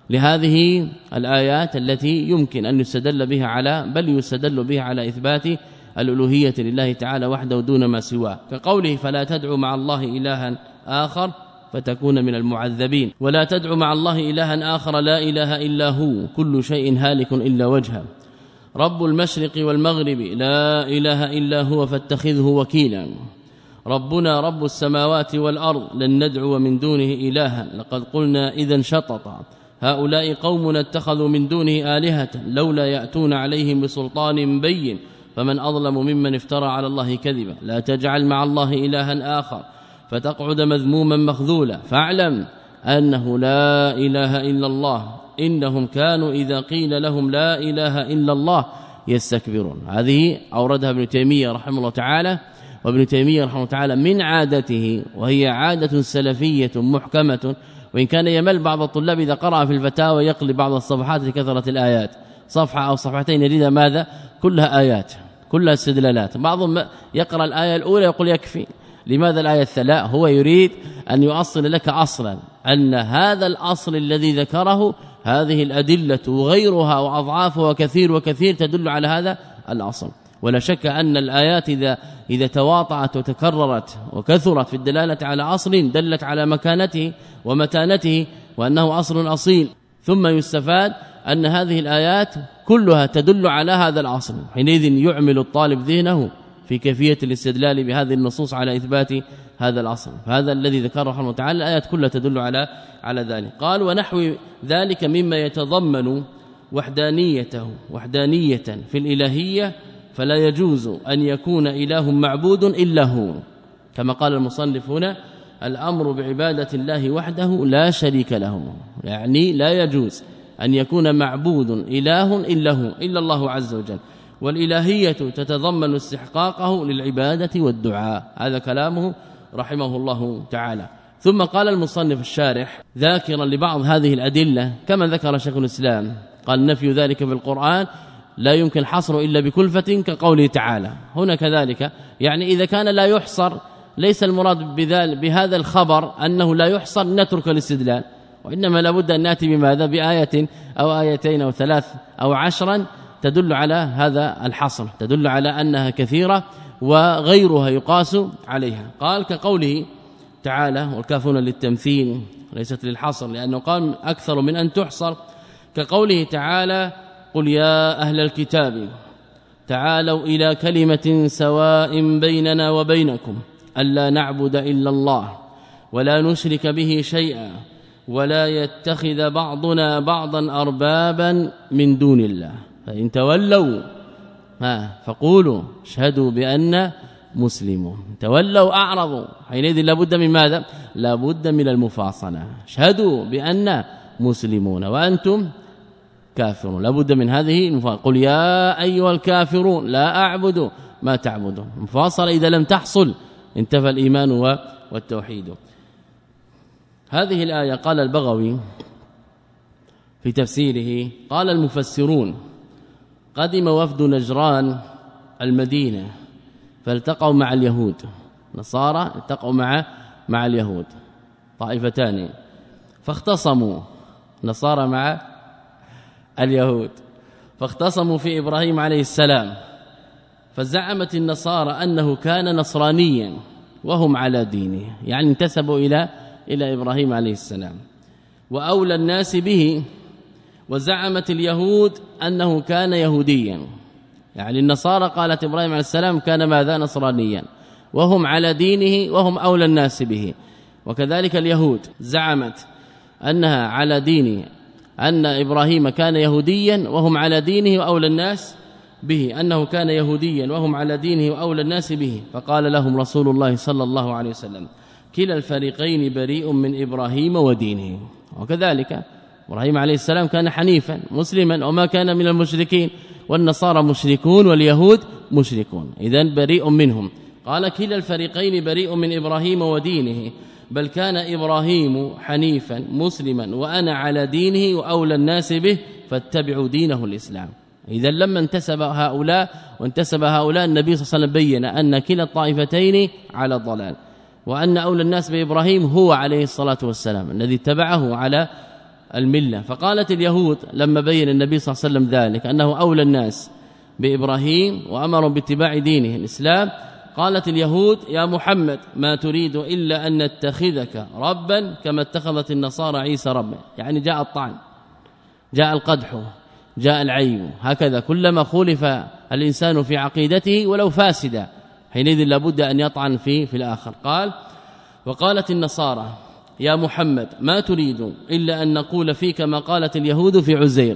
لهذه الآيات التي يمكن أن يستدل بها على بل يستدل بها على إثبات الألوهية لله تعالى وحده دون ما سواه، كقوله فلا تدعو مع الله إلها آخر فتكون من المعذبين، ولا تدعو مع الله إلها آخر لا إله إلا هو كل شيء هالك إلا وجهه، رب المشرق والمغرب لا إله إلا هو فاتخذه وكيلا، ربنا رب السماوات والأرض لن ندعو من دونه إلها لقد قلنا إذا شططا، هؤلاء قوم اتخذوا من دونه آلهة لولا يأتون عليهم بسلطان بين فمن أظلم ممن افترى على الله كذبا، لا تجعل مع الله إلها آخر فتقعد مذموما مخذولا، فاعلم أنه لا إله إلا الله إنهم كانوا إذا قيل لهم لا إله إلا الله يستكبرون. هذه أوردها ابن تيمية رحمه الله تعالى. وابن تيمية رحمه الله تعالى من عادته، وهي عادة سلفية محكمة، وإن كان يمل بعض الطلاب إذا قرأ في الفتاوى يقلب بعض الصفحات لكثرة الآيات، صفحة أو صفحتين يريد ماذا؟ كلها آيات كلها استدلالات. بعضهم يقرأ الآية الأولى يقول يكفي، لماذا الآية الثلاث؟ هو يريد أن يؤصل لك أصلا أن هذا الأصل الذي ذكره هذه الأدلة وغيرها وأضعافها كثير وكثير تدل على هذا الأصل. ولا شك أن الآيات إذا إذا تواطعت وتكررت وكثرت في الدلالة على أصل دلت على مكانته ومتانته وأنه أصل أصيل، ثم يستفاد أن هذه الآيات كلها تدل على هذا الأصل، حينئذ يعمل الطالب ذهنه في كيفية الاستدلال بهذه النصوص على إثبات هذا الأصل. هذا الذي ذكره رحمه الله تعالى الآيات كلها تدل على على ذلك. قال ونحو ذلك مما يتضمن وحدانيته وحدانية في الإلهية فلا يجوز أن يكون إله معبود إلا هو، كما قال المصنف هنا الأمر بعبادة الله وحده لا شريك له، يعني لا يجوز أن يكون معبود إله إلا هو إلا الله عز وجل، والإلهية تتضمن استحقاقه للعبادة والدعاء. هذا كلامه رحمه الله تعالى. ثم قال المصنف الشارح ذاكرا لبعض هذه الأدلة كما ذكر شيخ الإسلام قال نفي ذلك في القرآن لا يمكن حصره إلا بكلفة كقوله تعالى. هنا كذلك يعني إذا كان لا يحصر ليس المراد بهذا الخبر أنه لا يحصر نترك الاستدلال، وإنما لابد أن نأتي بماذا بآية أو آيتين أو ثلاث أو عشرا تدل على هذا الحصر، تدل على أنها كثيرة وغيرها يقاس عليها. قال كقوله تعالى والكافون للتمثيل ليست للحصر لأنه قال أكثر من أن تحصر، كقوله تعالى قل يا أهل الكتاب تعالوا إلى كلمة سواء بيننا وبينكم ألا نعبد إلا الله ولا نشرك به شيئا ولا يتخذ بعضنا بعضا أربابا من دون الله فإن تولوا ها فقولوا اشهدوا بأن مسلمون. تولوا أعرضوا حينئذ لابد من ماذا؟ لابد من المفاصلة، اشهدوا بأن مسلمون وأنتم كافرون، لابد من هذه المفاصلة. قل يا أيها الكافرون لا أعبد ما تعبدون، مفاصلة إذا لم تحصل انتفى الإيمان والتوحيد. هذه الآية قال البغوي في تفسيره قال المفسرون قدم وفد نجران المدينة فالتقوا مع اليهود، نصارى التقوا مع مع اليهود طائفتان، فاختصموا نصارى مع اليهود فاختصموا في إبراهيم عليه السلام، فزعمت النصارى أنه كان نصرانيا وهم على دينه، يعني انتسبوا إلى إلى إبراهيم عليه السلام وأولى الناس به، وزعمت اليهود أنه كان يهوديا، يعني النصارى قالت إبراهيم عليه السلام كان ماذا نصرانيا وهم على دينه وهم أولى الناس به، وكذلك اليهود زعمت أنها على دين أن إبراهيم كان يهوديا وهم على دينه وأولى الناس به، أنه كان يهوديا وهم على دينه وأولى الناس به، فقال لهم رسول الله صلى الله عليه وسلم كلا الفريقين بريء من إبراهيم ودينه. وكذلك إبراهيم عليه السلام كان حنيفا مسلما وما كان من المشركين، والنصارى مشركون واليهود مشركون، إذن بريء منهم. قال كلا الفريقين بريء من إبراهيم ودينه بل كان إبراهيم حنيفا مسلما وأنا على دينه وأولى الناس به فاتبعوا دينه الإسلام. إذا لما انتسب هؤلاء وانتسب هؤلاء النبي صلى الله عليه وسلم بين أن كلا الطائفتين على الضلال، وأن أولى الناس بإبراهيم هو عليه الصلاة والسلام الذي اتبعه على الملة. فقالت اليهود لما بين النبي صلى الله عليه وسلم ذلك أنه أولى الناس بإبراهيم وأمروا باتباع دينه الإسلام، قالت اليهود يا محمد ما تريد إلا أن نتخذك ربا كما اتخذت النصارى عيسى ربا، يعني جاء الطعن جاء القدح جاء العيب، هكذا كلما خولف الإنسان في عقيدته ولو فاسدة حينئذ لابد أن يطعن فيه في الآخر. قال وقالت النصارى يا محمد ما تريد إلا أن نقول فيك ما قالت اليهود في عزير،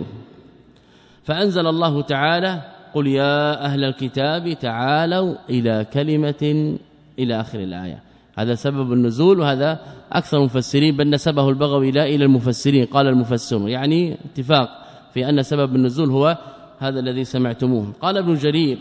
فأنزل الله تعالى قل يا أهل الكتاب تعالوا إلى كلمة إلى آخر الآية. هذا سبب النزول، وهذا أكثر المفسرين بل نسبه البغوي لا إلى المفسرين، قال المفسرون يعني اتفاق في أن سبب النزول هو هذا الذي سمعتموه. قال ابن جرير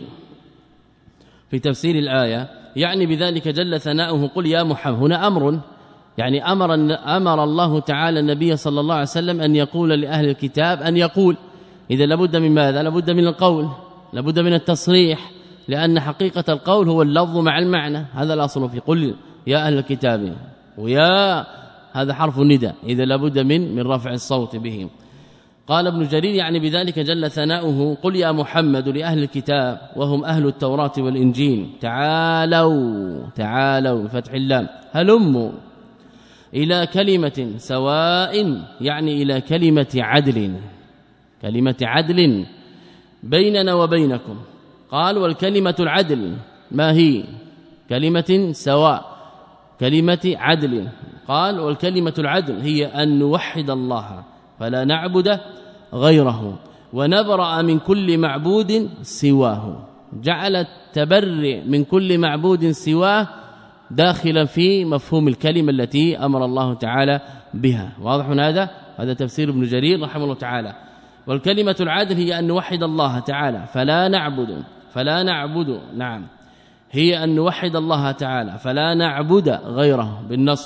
في تفسير الآية يعني بذلك جل ثناؤه قل يا محمد، هنا أمر يعني أمر, أمر الله تعالى النبي صلى الله عليه وسلم أن يقول لأهل الكتاب أن يقول، إذا لابد من ماذا؟ لابد من القول، لابد من التصريح، لأن حقيقة القول هو اللفظ مع المعنى، هذا الأصل في قل يا أهل الكتاب، ويا هذا حرف النداء إذا لابد من من رفع الصوت به. قال ابن جرير يعني بذلك جل ثناؤه قل يا محمد لأهل الكتاب وهم أهل التوراة والإنجيل تعالوا تعالوا بفتح اللام هلموا إلى كلمة سواء، يعني إلى كلمة عدل، كلمة عدل بيننا وبينكم. قال والكلمة العدل ما هي؟ كلمة سواء كلمة عدل. قال والكلمة العدل هي أن نوحد الله فلا نعبد غيره ونبرأ من كل معبود سواه، جعل التبرئ من كل معبود سواه داخلا في مفهوم الكلمة التي أمر الله تعالى بها. واضح هذا؟ هذا تفسير ابن جرير رحمه الله تعالى. والكلمة العدل هي أن نوحد الله تعالى فلا نعبد فلا نعبد نعم هي أن نوحد الله تعالى فلا نعبد غيره بالنصب،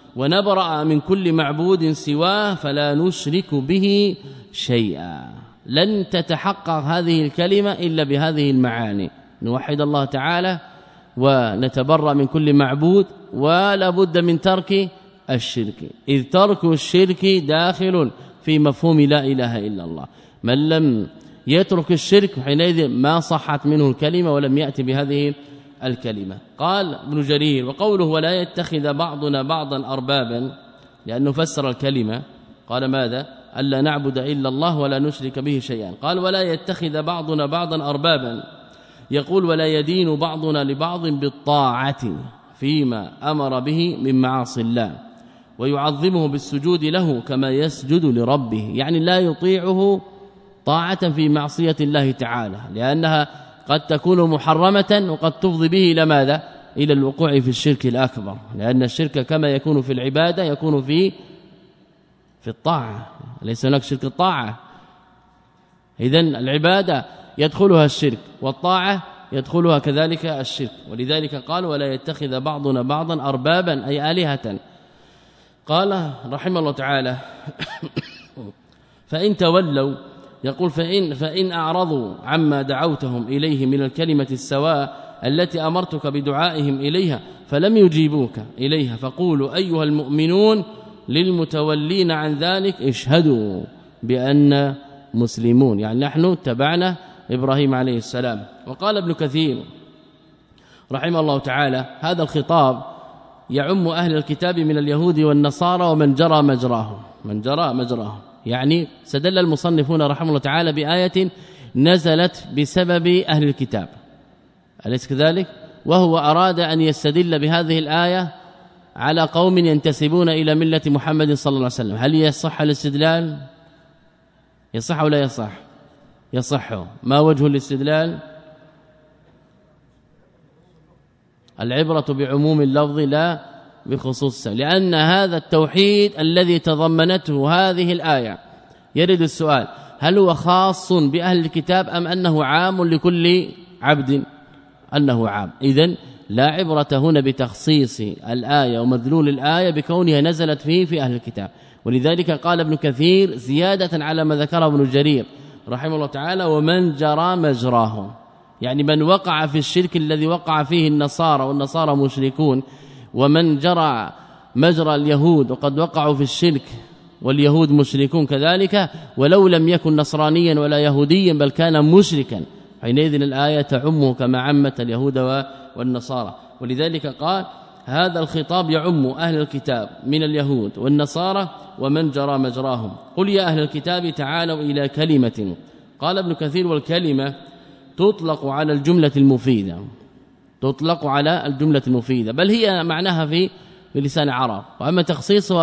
ونبرأ من كل معبود سواه فلا نشرك به شيئا. لن تتحقق هذه الكلمة إلا بهذه المعاني، نوحد الله تعالى ونتبرأ من كل معبود، ولا بد من ترك الشرك، إذ ترك الشرك داخل في مفهوم لا إله إلا الله. من لم يترك الشرك حينئذ ما صحت منه الكلمة ولم يأتي بهذه الكلمة. قال ابن جرير: وقوله ولا يتخذ بعضنا بعضا أربابا، لأنه فسر الكلمة قال ماذا؟ ألا نعبد إلا الله ولا نشرك به شيئا. قال ولا يتخذ بعضنا بعضا أربابا، يقول ولا يدين بعضنا لبعض بالطاعة فيما أمر به من معاصي الله، ويعظمه بالسجود له كما يسجد لربه، يعني لا يطيعه طاعة في معصية الله تعالى، لأنها قد تكون محرمة وقد تفضي به إلى ماذا؟ إلى الوقوع في الشرك الأكبر، لأن الشرك كما يكون في العبادة يكون في في الطاعة، ليس هناك شرك الطاعة. إذن العبادة يدخلها الشرك والطاعة يدخلها كذلك الشرك، ولذلك قال ولا يتخذ بعضنا بعضا أربابا أي آلهة. قال رحمه الله تعالى فإن تولوا، يقول فإن, فإن أعرضوا عما دعوتهم إليه من الكلمة السواء التي أمرتك بدعائهم إليها فلم يجيبوك إليها، فقولوا أيها المؤمنون للمتولين عن ذلك اشهدوا بأن مسلمون، يعني نحن تبعنا إبراهيم عليه السلام. وقال ابن كثير رحمه الله تعالى هذا الخطاب يعم أهل الكتاب من اليهود والنصارى ومن جرى مجراهم، من جرى مجراهم، يعني استدل المصنفون رحمه الله تعالى بآية نزلت بسبب أهل الكتاب، أليس كذلك؟ وهو أراد أن يستدل بهذه الآية على قوم ينتسبون إلى ملة محمد صلى الله عليه وسلم. هل يصح الاستدلال؟ يصح ولا يصح؟ يصح. ما وجه الاستدلال؟ العبرة بعموم اللفظ لا بخصوص، لأن هذا التوحيد الذي تضمنته هذه الآية يرد السؤال هل هو خاص بأهل الكتاب أم أنه عام لكل عبد؟ أنه عام. إذن لا عبرة هنا بتخصيص الآية ومدلول الآية بكونها نزلت فيه في أهل الكتاب، ولذلك قال ابن كثير زيادة على ما ذكره ابن جرير رحمه الله تعالى ومن جرى مجراهم، يعني من وقع في الشرك الذي وقع فيه النصارى، والنصارى مشركون، ومن جرى مجرى اليهود وقد وقعوا في الشرك واليهود مشركون كذلك، ولو لم يكن نصرانيا ولا يهوديا بل كان مشركا، حينئذ الآية تعمه كما عمت اليهود والنصارى. ولذلك قال هذا الخطاب يعم أهل الكتاب من اليهود والنصارى ومن جرى مجراهم. قل يا أهل الكتاب تعالوا إلى كلمة، قال ابن كثير والكلمة تطلق على الجملة المفيدة، تطلق على الجملة المفيدة، بل هي معناها في بلسان العرب، وأما تخصيصها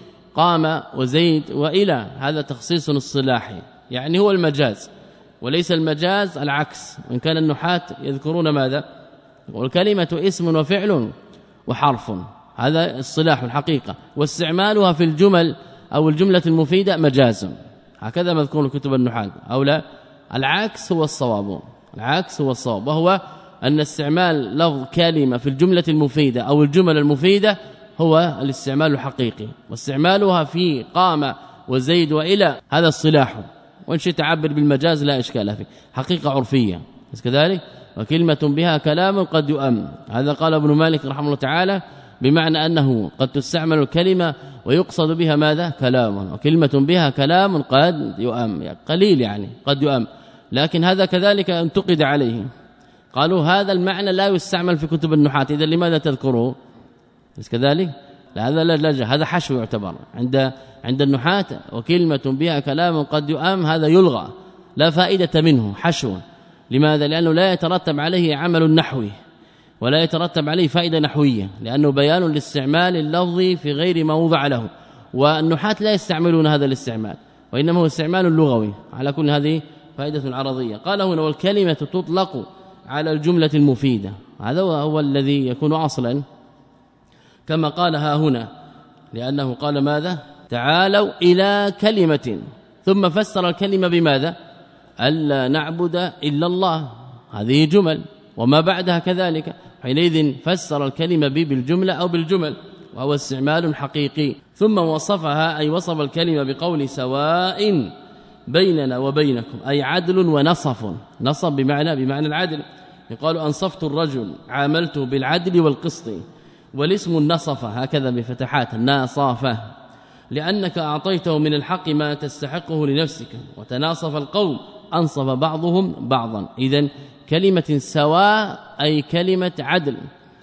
بقام وزيد وإلى هذا تخصيص اصطلاحي، يعني هو المجاز وليس المجاز العكس، وإن كان النحاة يذكرون ماذا؟ والكلمة اسم وفعل وحرف، هذا الصلاح الحقيقة، واستعمالها في الجمل أو الجملة المفيدة مجاز، هكذا مذكور كتب النحاة أو لا. العكس هو الصواب، العكس هو الصواب، وهو أن استعمال لفظ كلمة في الجملة المفيدة أو الجمل المفيدة هو الاستعمال الحقيقي، واستعمالها في قام وزيد وإلى هذا الصلاح، وإن شئت تعبر بالمجاز لا إشكال فيه، حقيقة عرفية بس كذلك. وكلمة بها كلام قد يؤم، هذا قال ابن مالك رحمه الله تعالى بمعنى أنه قد تستعمل الكلمة ويقصد بها ماذا؟ كلام، وكلمة بها كلام قد يؤم، قليل يعني قد يؤم، لكن هذا كذلك انتقد عليه، قالوا هذا المعنى لا يستعمل في كتب النحاة، إذا لماذا تذكروه؟ بس كذلك لا، هذا لا لجة، هذا حشو يعتبر عند عند النحاة، وكلمة بها كلام قد يؤم هذا يلغى لا فائدة منه، حشو. لماذا؟ لأنه لا يترتب عليه عمل نحوي ولا يترتب عليه فائدة نحوية، لأنه بيان لاستعمال اللفظ في غير ما وضع له، والنحاة لا يستعملون هذا الاستعمال، وإنما هو استعمال لغوي. على كل هذه فائدة عرضية. قال هنا والكلمة تطلق على الجملة المفيدة، هذا هو الذي يكون أصلا كما قال ها هنا، لأنه قال ماذا؟ تعالوا إلى كلمة، ثم فسر الكلمة بماذا؟ ألا نعبد إلا الله، هذه جمل وما بعدها كذلك، حينئذ فسر الكلمة بالجملة أو بالجمل، وهو استعمال حقيقي. ثم وصفها أي وصف الكلمة بقول سواء بيننا وبينكم أي عدل ونصف. نصف بمعنى بمعنى العدل، يقال أنصفت الرجل عاملته بالعدل والقسط. والاسم النصف هكذا بفتحات الناصفة، لأنك أعطيته من الحق ما تستحقه لنفسك. وتناصف القوم أنصف بعضهم بعضا. إذن كلمة سواء أي كلمة عدل،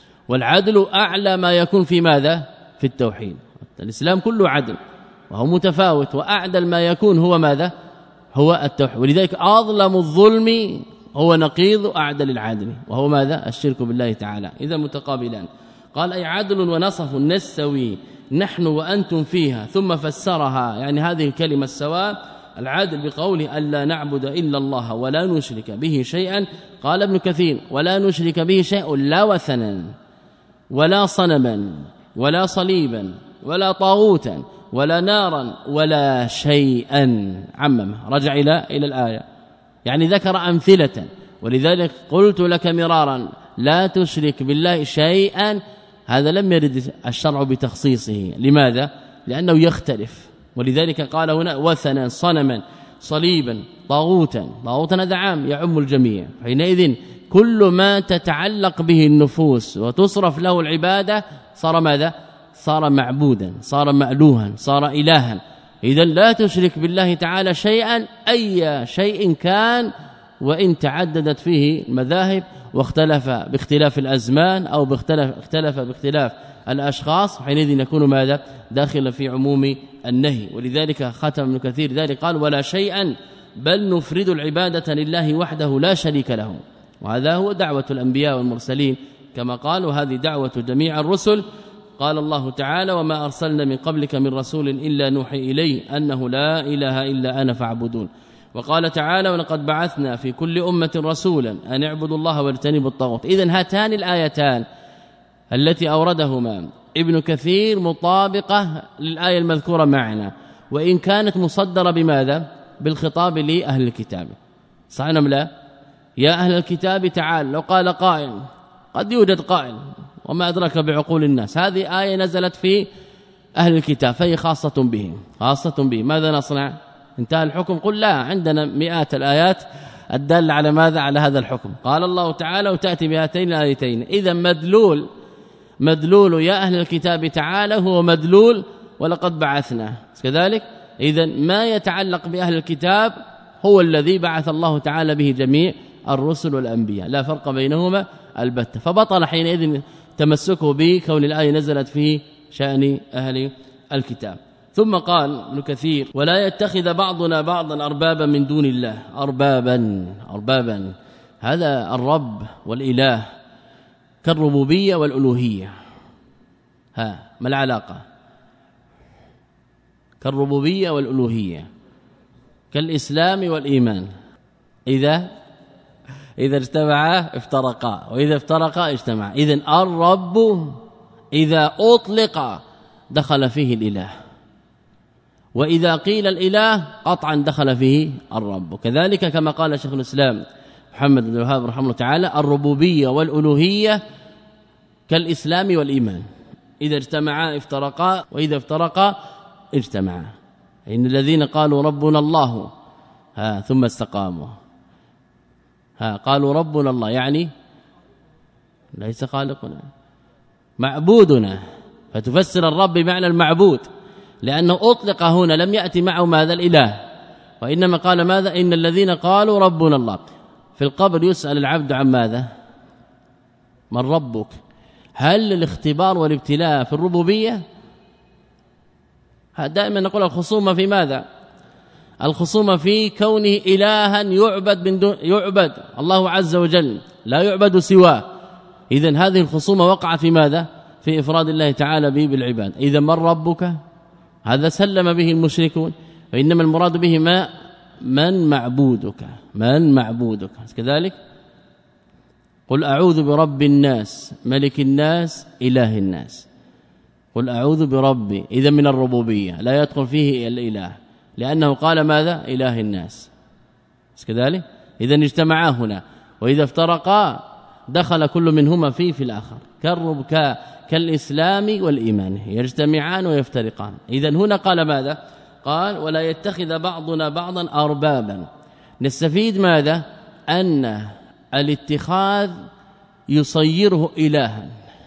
والعدل أعلى ما يكون في ماذا؟ في التوحيد. الإسلام كله عدل وهو متفاوت، وأعدل ما يكون هو ماذا؟ هو التوحيد. ولذلك أظلم الظلم هو نقيض أعدل العدل، وهو ماذا؟ الشرك بالله تعالى. إذا متقابلان. قال أي عدل ونصف نستوي نحن وأنتم فيها، ثم فسرها يعني هذه الكلمة السواء العادل بقوله ألا نعبد إلا الله ولا نشرك به شيئا. قال ابن كثير ولا نشرك به شيئا لا وثنا ولا صنما ولا صليبا ولا طاغوتا ولا نارا ولا شيئا. عمم رجع إلى إلى الآية، يعني ذكر أمثلة. ولذلك قلت لك مرارا لا تشرك بالله شيئا. هذا لم يرد الشرع بتخصيصه. لماذا؟ لأنه يختلف. ولذلك قال هنا وثنا صنما صليبا طاغوتا. طاغوتا هذا عام يعم الجميع. حينئذ كل ما تتعلق به النفوس وتصرف له العبادة صار ماذا؟ صار معبودا، صار مألوها، صار إلها. إذن لا تشرك بالله تعالى شيئا أي شيء كان، وإن تعددت فيه المذاهب واختلف باختلاف الأزمان أو باختلف اختلف باختلاف الأشخاص، حينئذ يكون ماذا؟ داخل في عموم النهي. ولذلك ختم ابن كثير ذلك قال ولا شيئا بل نفرد العبادة لله وحده لا شريك له. وهذا هو دعوة الأنبياء والمرسلين كما قال، وهذه دعوة جميع الرسل. قال الله تعالى وما أرسلنا من قبلك من رسول إلا نوحي إليه أنه لا إله إلا أنا فاعبدون. وقال تعالى ولقد بعثنا في كل أمة رسولا أن اعبدوا الله واجتنبوا الطاغوت. إذن هاتان الآيتان التي أوردهما ابن كثير مطابقة للآية المذكورة معنا، وإن كانت مصدرة بماذا؟ بالخطاب لأهل الكتاب. صحيح أم لا؟ يا أهل الكتاب تعال. لو قال قائل، قد يوجد قائل وما أدرك بعقول الناس، هذه آية نزلت في أهل الكتاب فهي خاصة بهم خاصة به. ماذا نصنع؟ انتهى الحكم؟ قل لا، عندنا مئات الآيات الدالة على ماذا؟ على هذا الحكم. قال الله تعالى وتأتي بهاتين الآيتين. إذا مدلول مدلول يا أهل الكتاب تعالى هو مدلول ولقد بعثنا كذلك. إذا ما يتعلق بأهل الكتاب هو الذي بعث الله تعالى به جميع الرسل والأنبياء، لا فرق بينهما البتة. فبطل حينئذ تمسكه بكون الآية نزلت في شأن أهل الكتاب. ثم قال ابن كثير ولا يتخذ بعضنا بعضا أربابا من دون الله. أربابا أربابا هذا الرب والإله كالربوبية والألوهية. ها ما العلاقة؟ كالربوبية والألوهية، كالإسلام والإيمان. إذا إذا اجتمعا افترقا، وإذا افترقا اجتمعا. إذن الرب إذا أطلق دخل فيه الإله، وإذا قيل الإله قطعا دخل فيه الرب. وكذلك كما قال شيخ الإسلام محمد بن الوهاب رحمه الله تعالى الربوبية والألوهية كالإسلام والإيمان، إذا اجتمعا افترقا وإذا افترقا اجتمعا. إن الذين قالوا ربنا الله ها ثم استقاموا ها قالوا ربنا الله يعني ليس خالقنا معبودنا، فتفسر الرب بمعنى المعبود، لأنه أطلق هنا لم يأتي معه ماذا؟ الإله، وإنما قال ماذا؟ إن الذين قالوا ربنا الله. في القبر يسأل العبد عن ماذا؟ من ربك؟ هل الاختبار والابتلاء في الربوبية؟ دائما نقول الخصومة في ماذا؟ الخصومة في كونه إلها يعبد من دون يعبد الله عز وجل، لا يعبد سواه. إذن هذه الخصومة وقعت في ماذا؟ في إفراد الله تعالى به بالعباد. إذا من ربك؟ هذا سلم به المشركون، وإنما المراد به ما من معبودك، من معبودك كذلك. قل أعوذ برب الناس ملك الناس إله الناس. قل أعوذ بربي، إذا من الربوبية لا يدخل فيه الإله، لأنه قال ماذا؟ إله الناس كذلك. إذا اجتمعا هنا، وإذا افترقا دخل كل منهما فيه في الآخر. كالرب كالإسلام والإيمان يجتمعان ويفترقان. إذن هنا قال ماذا؟ قال ولا يتخذ بعضنا بعضا أربابا. نستفيد ماذا؟ أن الاتخاذ يصيره إلها،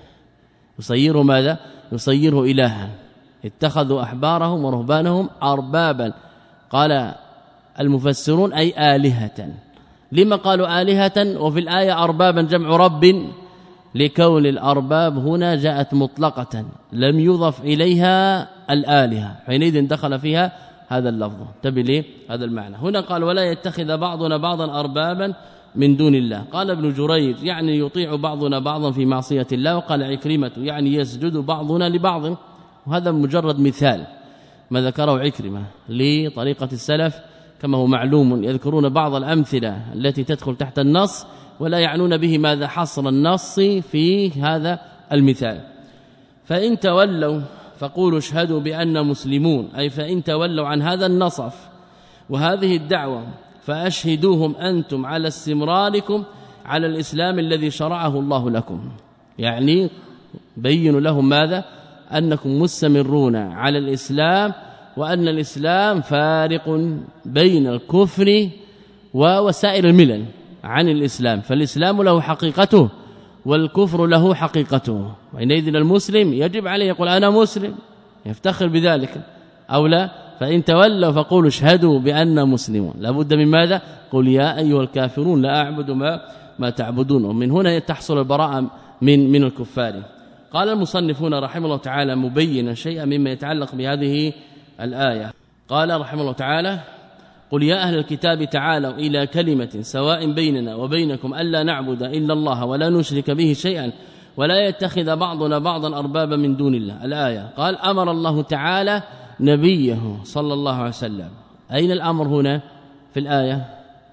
يصيره ماذا؟ يصيره إلها. اتخذوا أحبارهم ورهبانهم أربابا، قال المفسرون أي آلهة. لما قالوا آلهة وفي الآية أربابا جمع رب؟ لكون الأرباب هنا جاءت مطلقة لم يضف إليها الآلهة، حينئذ دخل فيها هذا اللفظ. انتبه لي هذا المعنى. هنا قال ولا يتخذ بعضنا بعضا أربابا من دون الله. قال ابن جريج يعني يطيع بعضنا بعضا في معصية الله. وقال عكرمة يعني يسجد بعضنا لبعض. وهذا مجرد مثال ما ذكره عكرمة لطريقة السلف كما هو معلوم، يذكرون بعض الأمثلة التي تدخل تحت النص ولا يعنون به ماذا حصر النص في هذا المثال. فإن تولوا فقولوا اشهدوا بأننا مسلمون، أي فإن تولوا عن هذا النصف وهذه الدعوة فأشهدوهم أنتم على استمراركم على الإسلام الذي شرعه الله لكم. يعني بينوا لهم ماذا؟ أنكم مستمرون على الإسلام، وأن الإسلام فارق بين الكفر ووسائل الملل عن الإسلام، فالإسلام له حقيقته والكفر له حقيقته. وحينئذ المسلم يجب عليه يقول أنا مسلم، يفتخر بذلك أو لا. فإن تولوا فقولوا اشهدوا بأننا مسلمون. لابد من ماذا؟ قل يا أيها الكافرون لا أعبد ما ما تعبدون. ومن هنا تحصل البراءة من من الكفار. قال المصنفون رحمه الله تعالى مبينا شيئا مما يتعلق بهذه الآية. قال رحمه الله تعالى قل يا أهل الكتاب تعالوا إلى كلمة سواء بيننا وبينكم ألا نعبد إلا الله ولا نشرك به شيئا ولا يتخذ بعضنا بعضا أربابا من دون الله. الآية قال أمر الله تعالى نبيه صلى الله عليه وسلم. أين الأمر هنا في الآية؟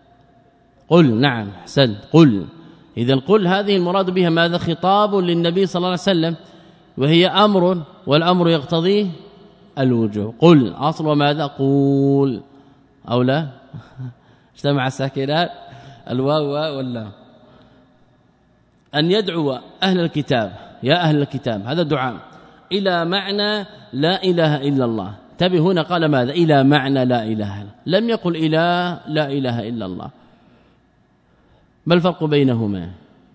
قل. نعم حسن قل. إذا قل هذه المراد بها ماذا؟ خطاب للنبي صلى الله عليه وسلم، وهي أمر والأمر يقتضيه الوجوب. قل أصل ماذا؟ قول أو لا؟ اجتمع الساكنات الواو ولا أن يدعو أهل الكتاب يا أهل الكتاب، هذا دعاء إلى معنى لا إله إلا الله. تبي هنا قال ماذا؟ إلى معنى لا إله، لم يقل إلى لا إله إلا الله. ما الفرق بينهما؟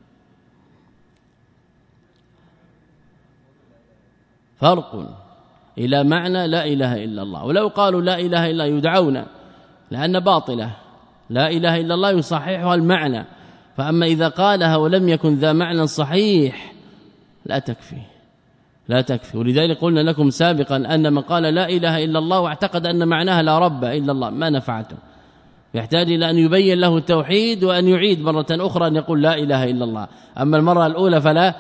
فرق إلى معنى لا إله إلا الله. ولو قالوا لا إله إلا يدعون لأن باطلة، لا إله إلا الله يصححها المعنى. فأما إذا قالها ولم يكن ذا معنى صحيح لا تكفي لا تكفي. ولذلك قلنا لكم سابقا أن من قال لا إله إلا الله واعتقد أن معناها لا رب إلا الله ما نفعته، يحتاج إلى أن يبين له التوحيد وأن يعيد مرة أخرى أن يقول لا إله إلا الله. أما المرة الأولى فلا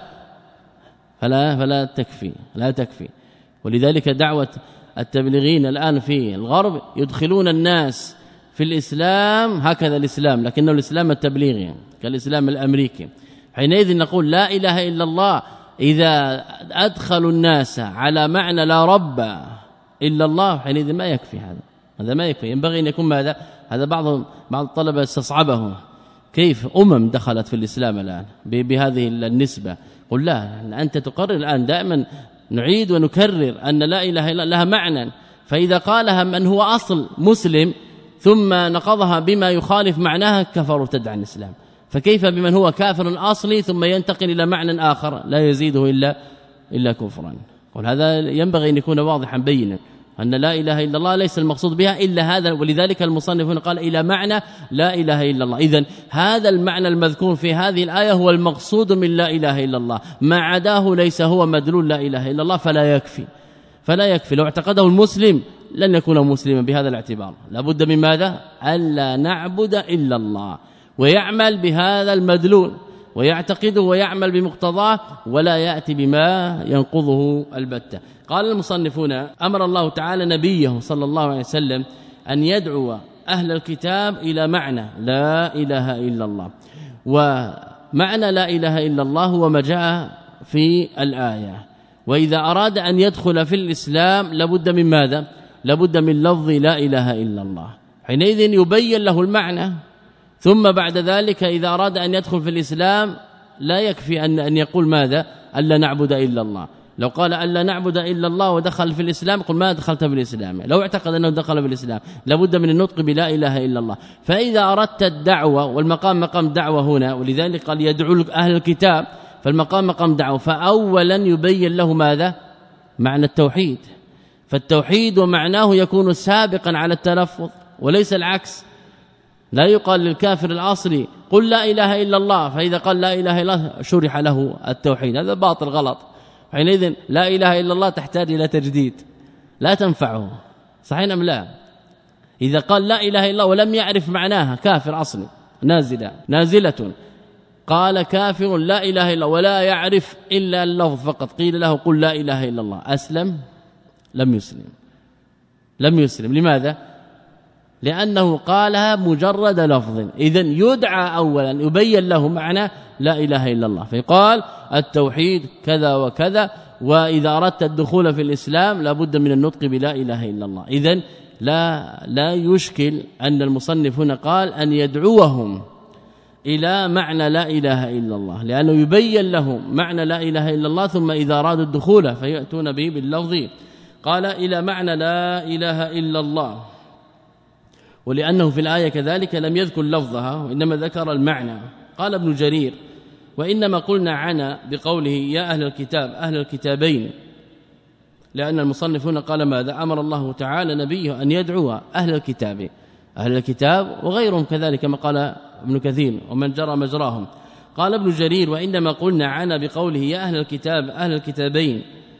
فلا فلا تكفي لا تكفي. ولذلك دعوة التبليغين الآن في الغرب يدخلون الناس في الإسلام هكذا الإسلام، لكنه الإسلام التبليغي كالإسلام الأمريكي. حينئذ نقول لا إله إلا الله إذا أدخلوا الناس على معنى لا رب إلا الله حينئذ ما يكفي. هذا هذا ما يكفي. ينبغي أن يكون ماذا؟ هذا بعض بعض الطلبة استصعبه، كيف أمم دخلت في الإسلام الآن بهذه النسبة؟ قل لا، أنت تقرر الآن دائما نعيد ونكرر أن لا إله إلا لها معنى، فإذا قالها من هو أصل مسلم ثم نقضها بما يخالف معناها كفر وارتد عن الإسلام. فكيف بمن هو كافر أصلي ثم ينتقل إلى معنى آخر لا يزيده إلا إلا كفرا؟ وهذا ينبغي أن يكون واضحا بينا أن لا إله إلا الله ليس المقصود بها إلا هذا. ولذلك المصنف قال إلى معنى لا إله إلا الله. إذن هذا المعنى المذكور في هذه الآية هو المقصود من لا إله إلا الله، ما عداه ليس هو مدلول لا إله إلا الله، فلا يكفي فلا يكفي. لو اعتقده المسلم لن يكون مسلما بهذا الاعتبار. لابد من ماذا؟ ألا نعبد إلا الله، ويعمل بهذا المدلول ويعتقده ويعمل بمقتضاه ولا يأتي بما ينقضه البتة. قال المصنفون أمر الله تعالى نبيه صلى الله عليه وسلم أن يدعو أهل الكتاب إلى معنى لا إله إلا الله. ومعنى لا إله إلا الله هو ما جاء في الآية. وإذا أراد أن يدخل في الإسلام لابد من ماذا؟ لابد من لفظ لا إله إلا الله، حينئذ يبين له المعنى. ثم بعد ذلك إذا أراد أن يدخل في الإسلام لا يكفي أن أن يقول ماذا؟ ألا نعبد إلا الله. لو قال ألا نعبد إلا الله ودخل في الإسلام قل ما دخلت في الإسلام. لو اعتقد أنه دخل في الإسلام لابد من النطق بلا إله إلا الله. فإذا أردت الدعوة والمقام مقام دعوة هنا، ولذلك قال يدعو أهل الكتاب، فالمقام مقام دعوة، فأولا يبين له ماذا؟ معنى التوحيد. فالتوحيد ومعناه يكون سابقا على التلفظ وليس العكس. لا يقال للكافر الأصلي قل لا إله إلا الله، فإذا قال لا إله إلا الله شرح له التوحيد، هذا باطل غلط. حينئذ لا إله إلا الله تحتاج إلى تجديد، لا تنفعه، صحيح أم لا؟ إذا قال لا إله إلا الله ولم يعرف معناها كافر أصلي، نازلة نازلة، قال كافر لا إله إلا الله ولا يعرف إلا اللفظ فقط، قيل له قل لا إله إلا الله، أسلم؟ لم يسلم، لم يسلم. لماذا؟ لأنه قالها مجرد لفظ. إذن يدعى أولا يبين له معنى لا إله إلا الله، فيقال التوحيد كذا وكذا، وإذا أردت الدخول في الإسلام لابد من النطق بلا إله إلا الله. إذن لا لا يشكل أن المصنف هنا قال أن يدعوهم إلى معنى لا إله إلا الله، لأنه يبين لهم معنى لا إله إلا الله، ثم إذا أرادوا الدخول فيأتون به باللفظ. قال إلى معنى لا إله إلا الله، ولأنه في الآية كذلك لم يذكر لفظها وإنما ذكر المعنى. قال ابن جرير وإنما قلنا عنا بقوله يا أهل الكتاب، أهل الكتابين، لأن المصنف هنا قال ماذا؟ أمر الله تعالى نبيه أن يدعو أهل الكتاب، أهل الكتاب وغيرهم كذلك كما قال ابن كثير ومن جرى مجراهم. قال ابن جرير وإنما قلنا عنا بقوله يا أهل الكتاب، أهل الكتابين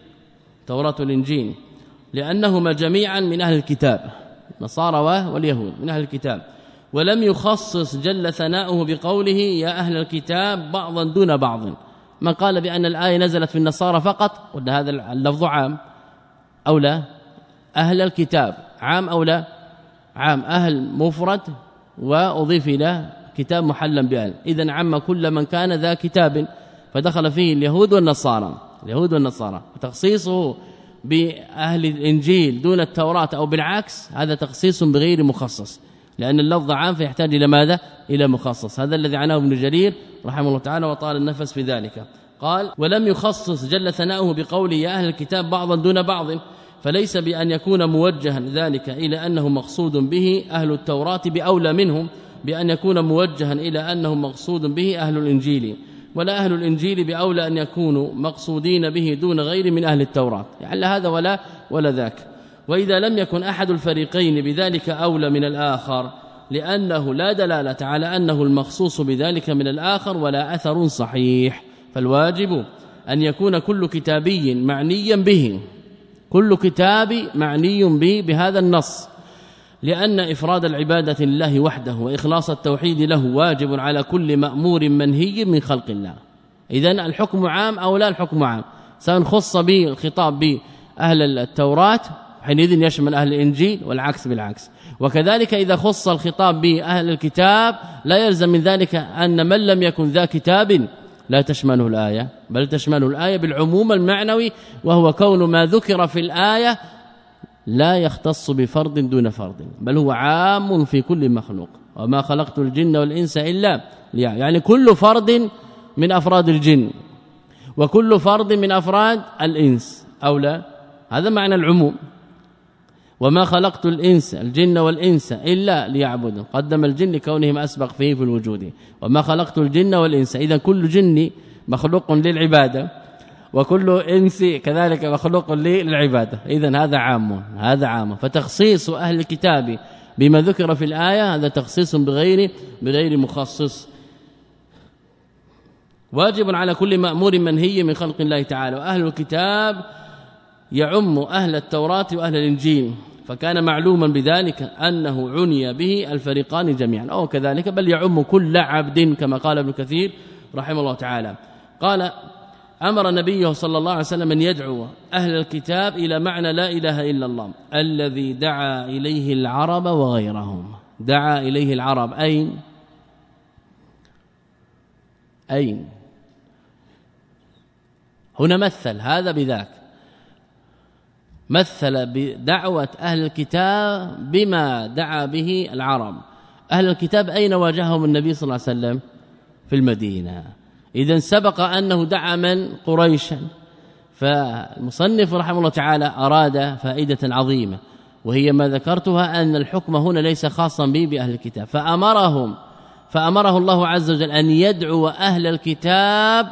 توراة والإنجيل، لأنهما جميعا من أهل الكتاب، نصارى واليهود من أهل الكتاب، ولم يخصص جل ثناؤه بقوله يا أهل الكتاب بعضا دون بعض. من قال بأن الآية نزلت في النصارى فقط قلنا هذا اللفظ عام أو لا؟ أهل الكتاب عام أو لا؟ عام، أهل مفرد وأضيف إلى كتاب محلا بأهل، إذن عم كل من كان ذا كتاب، فدخل فيه اليهود والنصارى، اليهود والنصارى. وتخصيصه بأهل الإنجيل دون التوراة أو بالعكس هذا تخصيص بغير مخصص، لأن اللفظ عام فيحتاج إلى ماذا؟ إلى مخصص. هذا الذي عناه ابن جرير رحمه الله تعالى وطال النفس في ذلك. قال ولم يخصص جل ثناؤه بقوله يا أهل الكتاب بعضا دون بعض، فليس بأن يكون موجها ذلك إلى أنه مقصود به أهل التوراة بأولى منهم بأن يكون موجها إلى أنه مقصود به أهل الإنجيل، ولا أهل الإنجيل بأولى أن يكونوا مقصودين به دون غير من أهل التوراة، يعني هذا ولا ولا ذاك. وإذا لم يكن أحد الفريقين بذلك أولى من الآخر، لأنه لا دلالة على أنه المخصوص بذلك من الآخر ولا أثر صحيح، فالواجب أن يكون كل كتابي معنيا به، كل كتاب معني به بهذا النص، لأن إفراد العبادة لله وحده وإخلاص التوحيد له واجب على كل مأمور منهي من خلق الله. إذن الحكم عام أو لا الحكم عام، سنخص به الخطاب بأهل التوراة حينئذ يشمل أهل الإنجيل والعكس بالعكس. وكذلك إذا خص الخطاب بأهل الكتاب لا يلزم من ذلك أن من لم يكن ذا كتاب لا تشمله الآية، بل تشمله الآية بالعموم المعنوي، وهو كون ما ذكر في الآية لا يختص بفرد دون فرد، بل هو عام في كل مخلوق. وما خلقت الجن والإنس إلا ليعبدون، يعني كل فرد من أفراد الجن وكل فرد من أفراد الإنس أو لا، هذا معنى العموم. وما خلقت الإنس الجن والإنس إلا ليعبدون، قدم الجن لكونهم أسبق فيه في الوجود، وما خلقت الجن والإنس، إذا كل جن مخلوق للعبادة وكل إنس كذلك مخلوق للعبادة، إذن هذا عام، هذا عام. فتخصيص أهل الكتاب بما ذكر في الآية هذا تخصيص بغير بغير مخصص، واجب على كل مأمور منهي من خلق الله تعالى. وأهل الكتاب يعم أهل التوراة وأهل الإنجيل، فكان معلوما بذلك أنه عني به الفريقان جميعا، أو كذلك بل يعم كل عبد كما قال ابن كثير رحمه الله تعالى. قال أمر نبيه صلى الله عليه وسلم أن يدعو أهل الكتاب إلى معنى لا إله إلا الله الذي دعا إليه العرب وغيرهم. دعا إليه العرب أين؟ أين؟ هنا مثل هذا بذاك، مثل بدعوة أهل الكتاب بما دعا به العرب. أهل الكتاب أين واجههم النبي صلى الله عليه وسلم؟ في المدينة. إذن سبق أنه دعا من قريشا. فالمصنف رحمه الله تعالى أراد فائدة عظيمة، وهي ما ذكرتها أن الحكم هنا ليس خاصا به بأهل الكتاب، فأمرهم فأمره الله عز وجل أن يدعو أهل الكتاب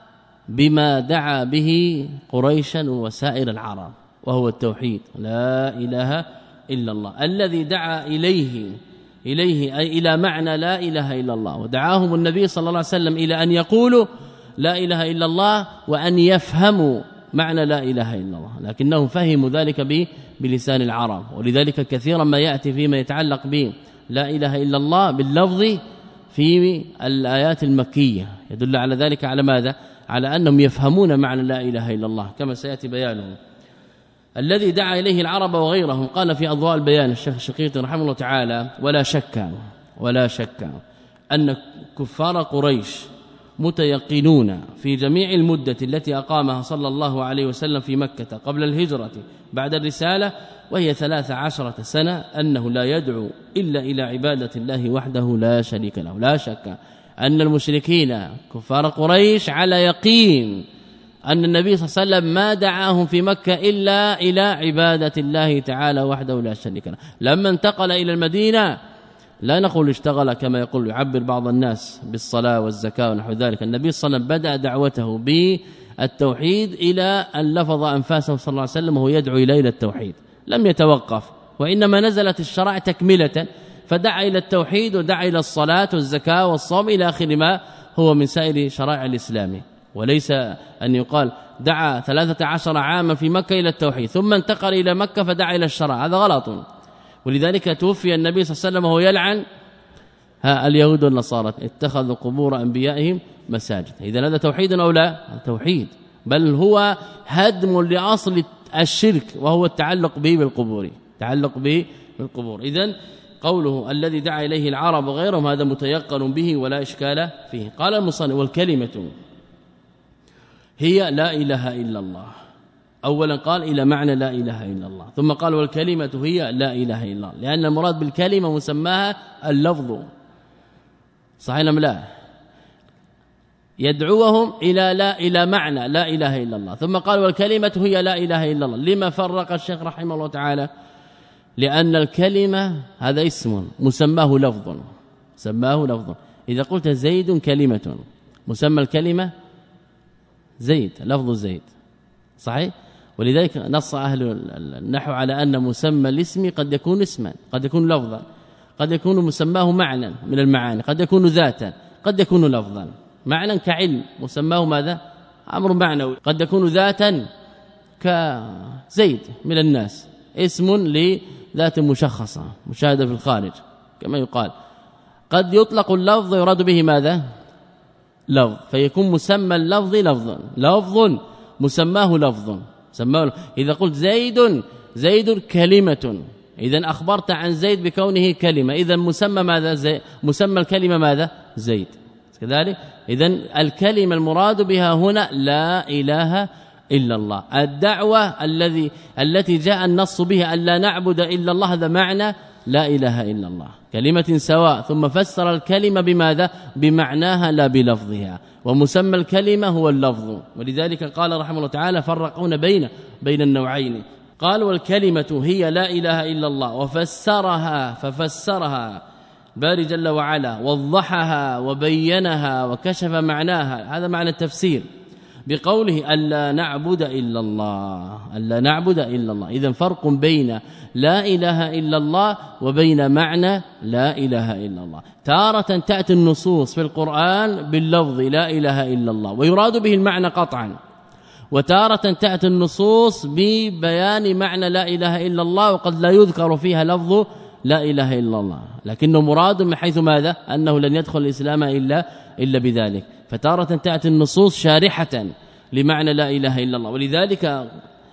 بما دعا به قريشا وسائر العرب، وهو التوحيد، لا إله إلا الله الذي دعا إليه إليه أي إلى معنى لا إله إلا الله. ودعاهم النبي صلى الله عليه وسلم إلى أن يقولوا لا إله إلا الله وأن يفهموا معنى لا إله إلا الله، لكنهم فهموا ذلك بلسان العرب. ولذلك كثيرا ما يأتي فيما يتعلق به لا إله إلا الله باللفظ في الآيات المكية يدل على ذلك، على ماذا؟ على أنهم يفهمون معنى لا إله إلا الله كما سيأتي بيانه. الذي دعا إليه العرب وغيرهم، قال في أضواء البيان الشيخ الشقيقي رحمه الله تعالى: ولا شك ولا شك أن كفار قريش متيقنون في جميع المدة التي أقامها صلى الله عليه وسلم في مكة قبل الهجرة بعد الرسالة، وهي ثلاث عشرة سنة، أنه لا يدعو إلا إلى عبادة الله وحده لا شريك له. لا شك أن المشركين كفار قريش على يقين أن النبي صلى الله عليه وسلم ما دعاهم في مكة إلا إلى عبادة الله تعالى وحده لا شريك له. لما انتقل إلى المدينة لا نقول اشتغل كما يقول يعبر بعض الناس بالصلاة والزكاة ونحو ذلك، النبي صلى الله عليه وسلم بدأ دعوته بالتوحيد إلى أن لفظ أنفاسه صلى الله عليه وسلم وهو يدعو إلى التوحيد، لم يتوقف، وإنما نزلت الشرائع تكملة، فدعا إلى التوحيد ودعا إلى الصلاة والزكاة والصوم إلى آخر ما هو من سائر شرائع الإسلام. وليس أن يقال دعا ثلاثة عشر عاما في مكة إلى التوحيد ثم انتقل إلى مكة فدعا إلى الشرع، هذا غلط. ولذلك توفي النبي صلى الله عليه وسلم وهو يلعن ها اليهود والنصارى اتخذوا قبور أنبيائهم مساجد. إذا هذا توحيد أو لا؟ توحيد، بل هو هدم لأصل الشرك وهو التعلق به بالقبور، تعلق به بالقبور. إذن قوله الذي دعا إليه العرب وغيرهم هذا متيقن به ولا إشكال فيه. قال المصنف: والكلمة هي لا إله إلا الله. أولا قال إلى معنى لا إله إلا الله، ثم قال والكلمة هي لا إله إلا الله، لأن المراد بالكلمة مسماها اللفظ، صحيح أم لا؟ يدعوهم إلى لا إلى معنى لا إله إلا الله، ثم قال والكلمة هي لا إله إلا الله. لما فرق الشيخ رحمه الله تعالى؟ لأن الكلمة هذا اسم مسماه لفظ، سماه لفظ. إذا قلت زيد كلمة، مسمى الكلمة زيد، لفظ زيد، صحيح؟ ولذلك نص أهل النحو على أن مسمى الاسم قد يكون اسما، قد يكون لفظا، قد يكون مسماه معنى من المعاني، قد يكون ذاتا، قد يكون لفظا. معنى كعلم مسماه ماذا؟ أمر معنوي. قد يكون ذاتا كزيد من الناس، اسم لذات مشخصة مشاهدة في الخارج كما يقال. قد يطلق اللفظ يراد به ماذا؟ لفظ، فيكون مسمى اللفظ لفظا، لفظ مسماه لفظ، سماه. إذا قلت زيد زيد كلمة، إذن أخبرت عن زيد بكونه كلمة، إذن مسمى ماذا؟ زي مسمى الكلمة ماذا؟ زيد كذلك. إذن الكلمة المراد بها هنا لا إله إلا الله. الدعوة الذي التي جاء النص بها أن لا نعبد إلا الله، هذا معنى لا إله إلا الله، كلمة سواء. ثم فسر الكلمة بماذا؟ بمعناها لا بلفظها، ومسمى الكلمة هو اللفظ. ولذلك قال رحمه الله تعالى فرقون بين بين النوعين. قال والكلمة هي لا إله إلا الله، وفسرها ففسرها باري جل وعلا، وضحها وبينها وكشف معناها، هذا معنى التفسير، بقوله ألا نعبد إلا الله، ألا نعبد إلا الله. إذن فرق بين لا إله إلا الله وبين معنى لا إله إلا الله. تارة تأتي النصوص في القرآن باللفظ لا إله إلا الله ويراد به المعنى قطعا، وتارة تأتي النصوص ببيان معنى لا إله إلا الله وقد لا يذكر فيها لفظ لا إله إلا الله، لكنه مراد من حيث ماذا؟ أنه لن يدخل الإسلام إلا إلا بذلك. فتارة تأتي النصوص شارحة لمعنى لا إله إلا الله. ولذلك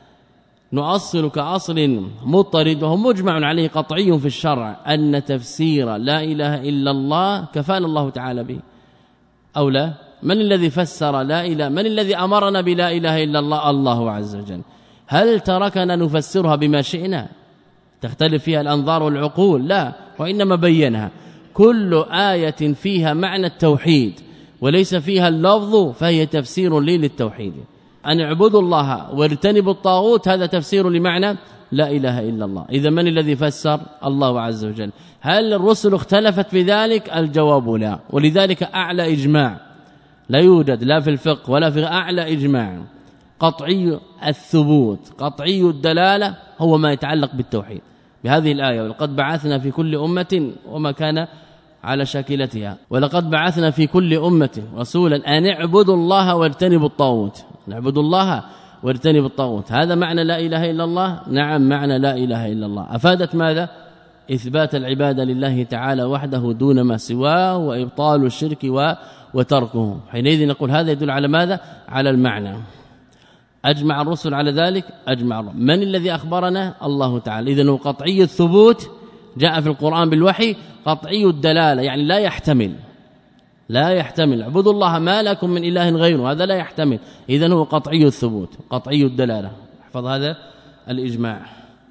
نؤصل كأصل مضطرد وهو مجمع عليه قطعي في الشرع أن تفسير لا إله إلا الله كفانا الله تعالى به، أو لا؟ من الذي فسر لا إله؟ من الذي أمرنا بلا إله إلا الله؟ الله عز وجل. هل تركنا نفسرها بما شئنا تختلف فيها الأنظار والعقول؟ لا، وإنما بينها. كل آية فيها معنى التوحيد وليس فيها اللفظ فهي تفسير لي للتوحيد. أن اعبدوا الله واجتنبوا الطاغوت هذا تفسير لمعنى لا إله إلا الله. إذا من الذي فسر؟ الله عز وجل. هل الرسل اختلفت في ذلك؟ الجواب لا. ولذلك أعلى إجماع لا يوجد لا في الفقه ولا في أعلى إجماع قطعي الثبوت قطعي الدلالة هو ما يتعلق بالتوحيد بهذه الآية. ولقد بعثنا في كل أمة وما كان على شاكلتها ولقد بعثنا في كل أمة رسولا أن اعبدوا الله واجتنبوا الطاغوت. نعبد الله واجتنبوا الطاغوت هذا معنى لا إله إلا الله. نعم معنى لا إله إلا الله. أفادت ماذا؟ إثبات العبادة لله تعالى وحده دون ما سواه وإبطال الشرك وتركه. حينئذ نقول هذا يدل على ماذا؟ على المعنى. أجمع الرسل على ذلك. أجمع الرسل. من الذي أخبرنا؟ الله تعالى. إذن هو قطعي الثبوت جاء في القرآن بالوحي قطعي الدلالة يعني لا يحتمل لا يحتمل اعبدوا الله ما لكم من إله غيره هذا لا يحتمل. إذن هو قطعي الثبوت قطعي الدلالة. احفظ هذا الإجماع.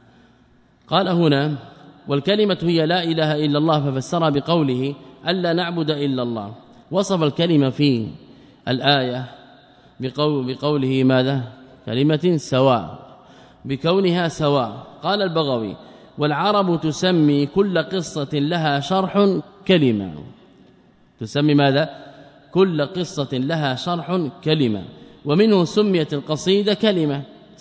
قال هنا والكلمة هي لا إله إلا الله ففسرها بقوله ألا نعبد إلا الله. وصف الكلمة في الآية بقول بقوله ماذا؟ كلمة سواء بكونها سواء. قال البغوي والعرب تسمي كل قصة لها شرح كلمة. تسمي ماذا؟ كل قصة لها شرح كلمة. ومنه سميت القصيدة كلمة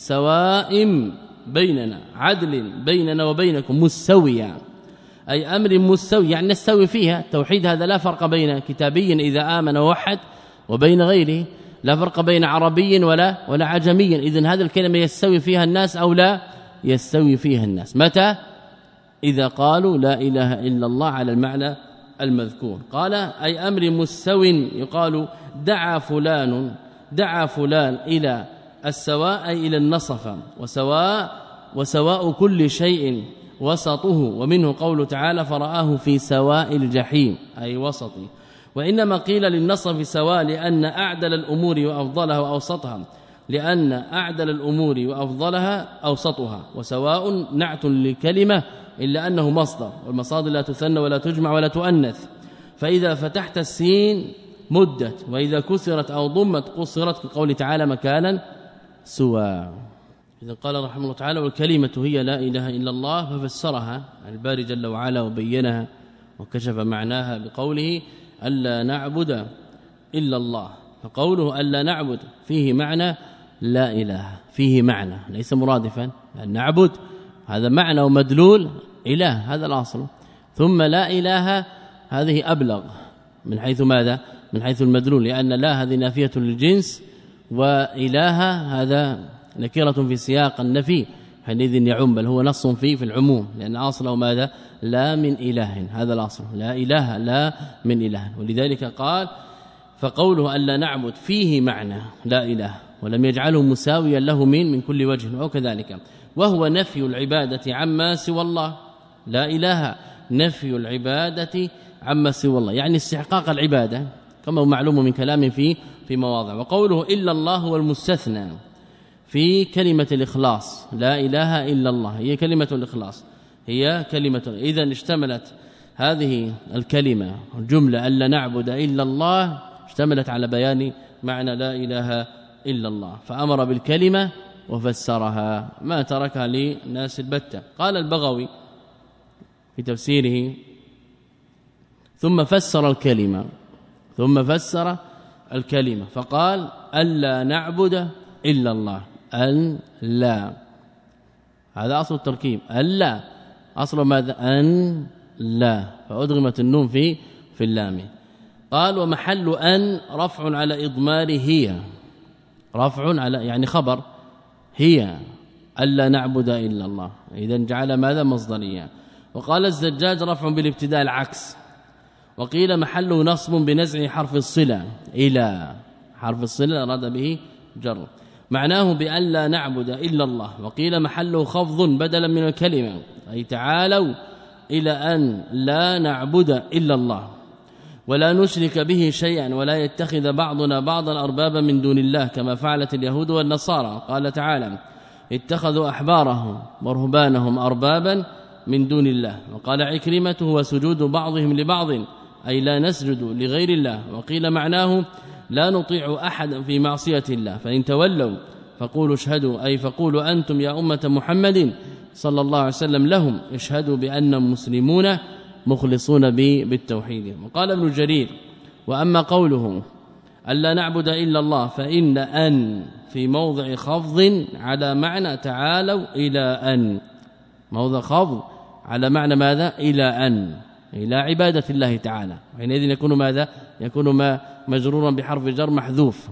سواء بيننا عدل بيننا وبينكم مستويا أي أمر مستوي يعني نستوي فيها. توحيد هذا لا فرق بين كتابي إذا آمن ووحد وبين غيره لا فرق بين عربي ولا ولا عجمي. إذن هذه الكلمة يستوي فيها الناس أو لا يستوي فيها الناس. متى؟ إذا قالوا لا إله إلا الله على المعنى المذكور. قال أي أمر مستو يقال دعا فلان دعا فلان إلى السواء أي إلى النصف وسواء وسواء كل شيء وسطه. ومنه قوله تعالى فرآه في سواء الجحيم أي وسطه. وإنما قيل للنصف سواء لأن أعدل الأمور وأفضلها وأوسطها لأن أعدل الأمور وأفضلها أوسطها. وسواء نعت لكلمة إلا أنه مصدر والمصادر لا تثنى ولا تجمع ولا تؤنث. فإذا فتحت السين مدت وإذا كسرت أو ضمت قصرت كقول تعالى مكانا سواء. إذا قال رحمه الله تعالى والكلمة هي لا إله إلا الله ففسرها الباري جل وعلا وبينها وكشف معناها بقوله ألا نعبد إلا الله. فقوله ألا نعبد فيه معنى لا إله فيه معنى ليس مرادفا. أن نعبد هذا معنى ومدلول إله هذا الأصل. ثم لا إله هذه أبلغ من حيث ماذا؟ من حيث المدلول لأن لا هذه نافية للجنس وإله هذا نكرة في سياق النفي حينئذ يعم بل هو نص فيه في العموم لأن أصله ماذا؟ لا من إله هذا الأصل لا إله لا من إله. ولذلك قال فقوله ألا نعبد فيه معنى لا إله ولم يجعله مساويا له من من كل وجه. وكذلك وهو نفي العبادة عما سوى الله. لا إله نفي العبادة عما سوى الله يعني استحقاق العبادة كما هو معلوم من كلام في في مواضع. وقوله إلا الله هو المستثنى في كلمة الإخلاص. لا إله إلا الله هي كلمة الإخلاص هي كلمة. إذا اشتملت هذه الكلمة الجملة ألا نعبد إلا الله اشتملت على بيان معنى لا إله إلا الله. فأمر بالكلمة وفسرها ما تركها لناس البتة. قال البغوي في تفسيره ثم فسر الكلمة ثم فسر الكلمة فقال ألا نعبد إلا الله. أن لا هذا أصل التركيب. ألا أصل ماذا؟ أن لا فأدغمت النون في في اللام. قال ومحل أن رفع على إضمار هي رفع على يعني خبر هي ألا نعبد إلا الله. إذن جعل ماذا؟ مصدريا. وقال الزجاج رفع بالابتداء العكس. وقيل محله نصب بنزع حرف الصلة إلى حرف الصلة أراد به جر معناه بأن لا نعبد إلا الله. وقيل محله خفض بدلا من الكلمة أي تعالوا إلى أن لا نعبد إلا الله ولا نشرك به شيئا ولا يتخذ بعضنا بعضا أربابا من دون الله كما فعلت اليهود والنصارى. قال تعالى اتخذوا أحبارهم ورهبانهم أربابا من دون الله. وقال عكرمة هو سجود بعضهم لبعض أي لا نسجد لغير الله. وقيل معناه لا نطيع أحدا في معصية الله. فإن تولوا فقولوا اشهدوا أي فقولوا أنتم يا أمة محمد صلى الله عليه وسلم لهم اشهدوا بأن مسلمون مخلصون بالتوحيد. وقال ابن جرير وأما قوله ألا نعبد إلا الله فإن أن في موضع خفض على معنى تعالوا إلى أن، موضع خفض على معنى ماذا؟ إلى أن، إلى عبادة الله تعالى. حينئذ يكون ماذا؟ يكون ما مجرورا بحرف جر محذوف،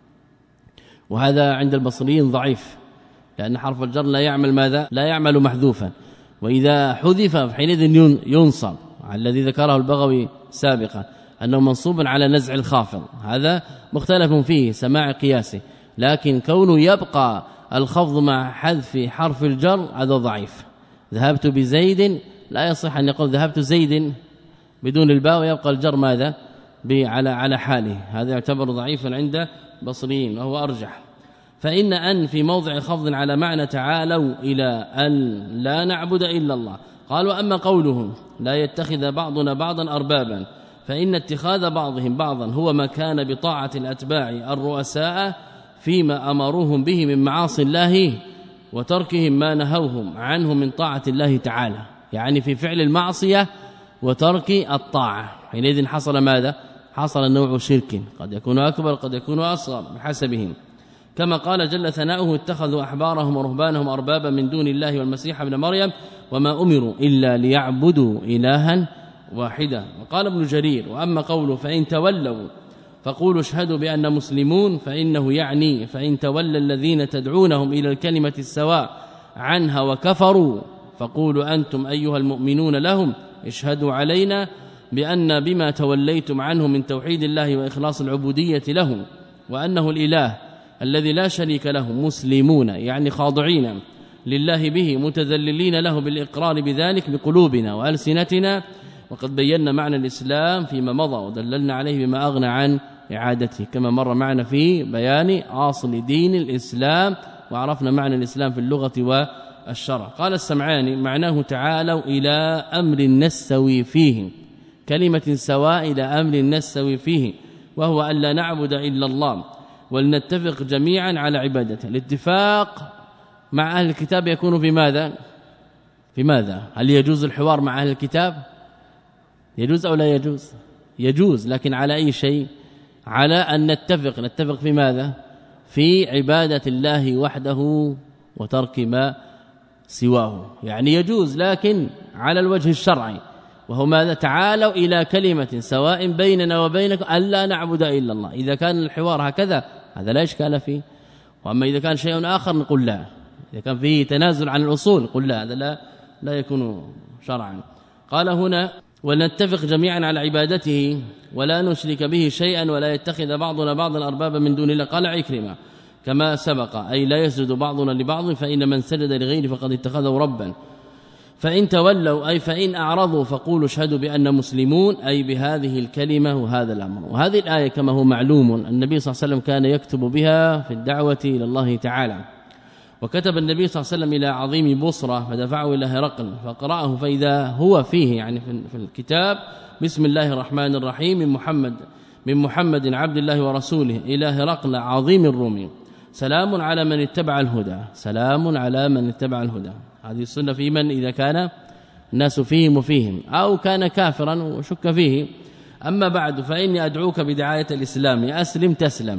وهذا عند البصريين ضعيف لأن حرف الجر لا يعمل ماذا؟ لا يعمل محذوفا، وإذا حذف حينئذ ينصب، الذي ذكره البغوي سابقا أنه منصوب على نزع الخافض، هذا مختلف فيه سماع قياسي، لكن كونه يبقى الخفض مع حذف حرف الجر هذا ضعيف. ذهبت بزيد لا يصح أن يقول ذهبت زيد بدون الباء ويبقى الجر ماذا؟ على على حاله، هذا يعتبر ضعيفا عند بصريين وهو أرجح. فإن أن في موضع خفض على معنى تعالوا إلى أن لا نعبد إلا الله. قال وأما قوله لا يتخذ بعضنا بعضا أربابا فإن اتخاذ بعضهم بعضا هو ما كان بطاعة الأتباع الرؤساء فيما أمروهم به من معاصي الله وتركهم ما نهوهم عنه من طاعة الله تعالى، يعني في فعل المعصية وترك الطاعة. حينئذ حصل ماذا؟ حصل نوع شرك قد يكون أكبر قد يكون أصغر بحسبهم، كما قال جل ثناؤه اتخذوا أحبارهم ورهبانهم أربابا من دون الله والمسيح ابن مريم وما أمروا إلا ليعبدوا إلها واحدا. وقال ابن جرير وأما قوله فإن تولوا فقولوا اشهدوا بأن مسلمون فإنه يعني فإن تولى الذين تدعونهم إلى الكلمة السواء عنها وكفروا فقولوا أنتم أيها المؤمنون لهم اشهدوا علينا بأن بما توليتم عنه من توحيد الله وإخلاص العبودية له وأنه الإله الذي لا شريك له مسلمون يعني خاضعين لله به متذللين له بالإقرار بذلك بقلوبنا وألسنتنا. وقد بينا معنى الإسلام فيما مضى ودللنا عليه بما أغنى عن إعادته كما مر معنا في بيان أصل دين الإسلام، وعرفنا معنى الإسلام في اللغة والشرع. قال السمعاني معناه تعالوا إلى أمر نستوي فيه، كلمة سواء إلى أمر نستوي فيه، وهو أن لا نعبد إلا الله ولنتفق جميعا على عبادته. الاتفاق مع أهل الكتاب يكون في ماذا؟ في ماذا؟ هل يجوز الحوار مع أهل الكتاب؟ يجوز أو لا يجوز؟ يجوز، لكن على أي شيء؟ على أن نتفق نتفق في ماذا؟ في عبادة الله وحده وترك ما سواه، يعني يجوز لكن على الوجه الشرعي، وهو ماذا؟ تعالوا إلى كلمة سواء بيننا وبينكم ألا نعبد إلا الله. إذا كان الحوار هكذا هذا لا إشكال فيه، وأما إذا كان شيء آخر نقول لا، إذا كان فيه تنازل عن الأصول نقول لا، هذا لا لا يكون شرعا. قال هنا ونتفق جميعا على عبادته ولا نشرك به شيئا ولا يتخذ بعضنا بعضا أربابا من دون الله. قال عكرمة كما سبق أي لا يسجد بعضنا لبعض فإن من سجد لغيره فقد اتخذه ربا. فإن تولوا أي فإن أعرضوا فقولوا اشهدوا بأن مسلمون أي بهذه الكلمة وهذا الأمر. وهذه الآية كما هو معلوم النبي صلى الله عليه وسلم كان يكتب بها في الدعوة إلى الله تعالى، وكتب النبي صلى الله عليه وسلم إلى عظيم بصرة فدفعه إلى هرقل فقرأه فإذا هو فيه يعني في الكتاب بسم الله الرحمن الرحيم من محمد من محمد عبد الله ورسوله إلى هرقل عظيم الروم سلام على من اتبع الهدى، سلام على من اتبع الهدى. هذه السنة في من إذا كان الناس فيهم وفيهم أو كان كافرا وشك فيه. أما بعد فإني أدعوك بدعاية الإسلام أسلم تسلم،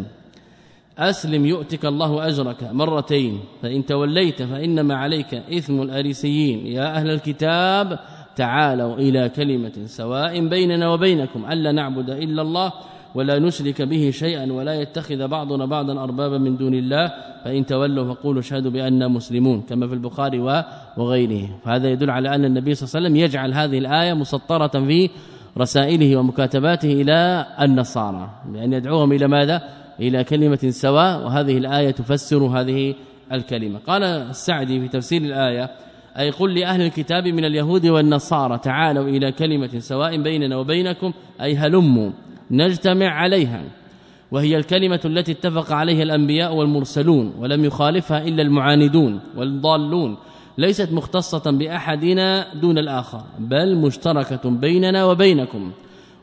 أسلم يؤتك الله أجرك مرتين، فإن توليت فإنما عليك إثم الأريسيين. يا أهل الكتاب تعالوا إلى كلمة سواء بيننا وبينكم ألا نعبد إلا الله ولا نشرك به شيئا ولا يتخذ بعضنا بعضا أربابا من دون الله فإن تولوا فقولوا اشهدوا بأننا مسلمون كما في البخاري وغيره. فهذا يدل على أن النبي صلى الله عليه وسلم يجعل هذه الآية مسطرة في رسائله ومكاتباته إلى النصارى بأن يدعوهم إلى ماذا؟ إلى كلمة سواء، وهذه الآية تفسر هذه الكلمة. قال السعدي في تفسير الآية أي قل لأهل الكتاب من اليهود والنصارى تعالوا إلى كلمة سواء بيننا وبينكم أي هلموا نجتمع عليها، وهي الكلمة التي اتفق عليها الأنبياء والمرسلون ولم يخالفها إلا المعاندون والضالون، ليست مختصة بأحدنا دون الآخر بل مشتركة بيننا وبينكم،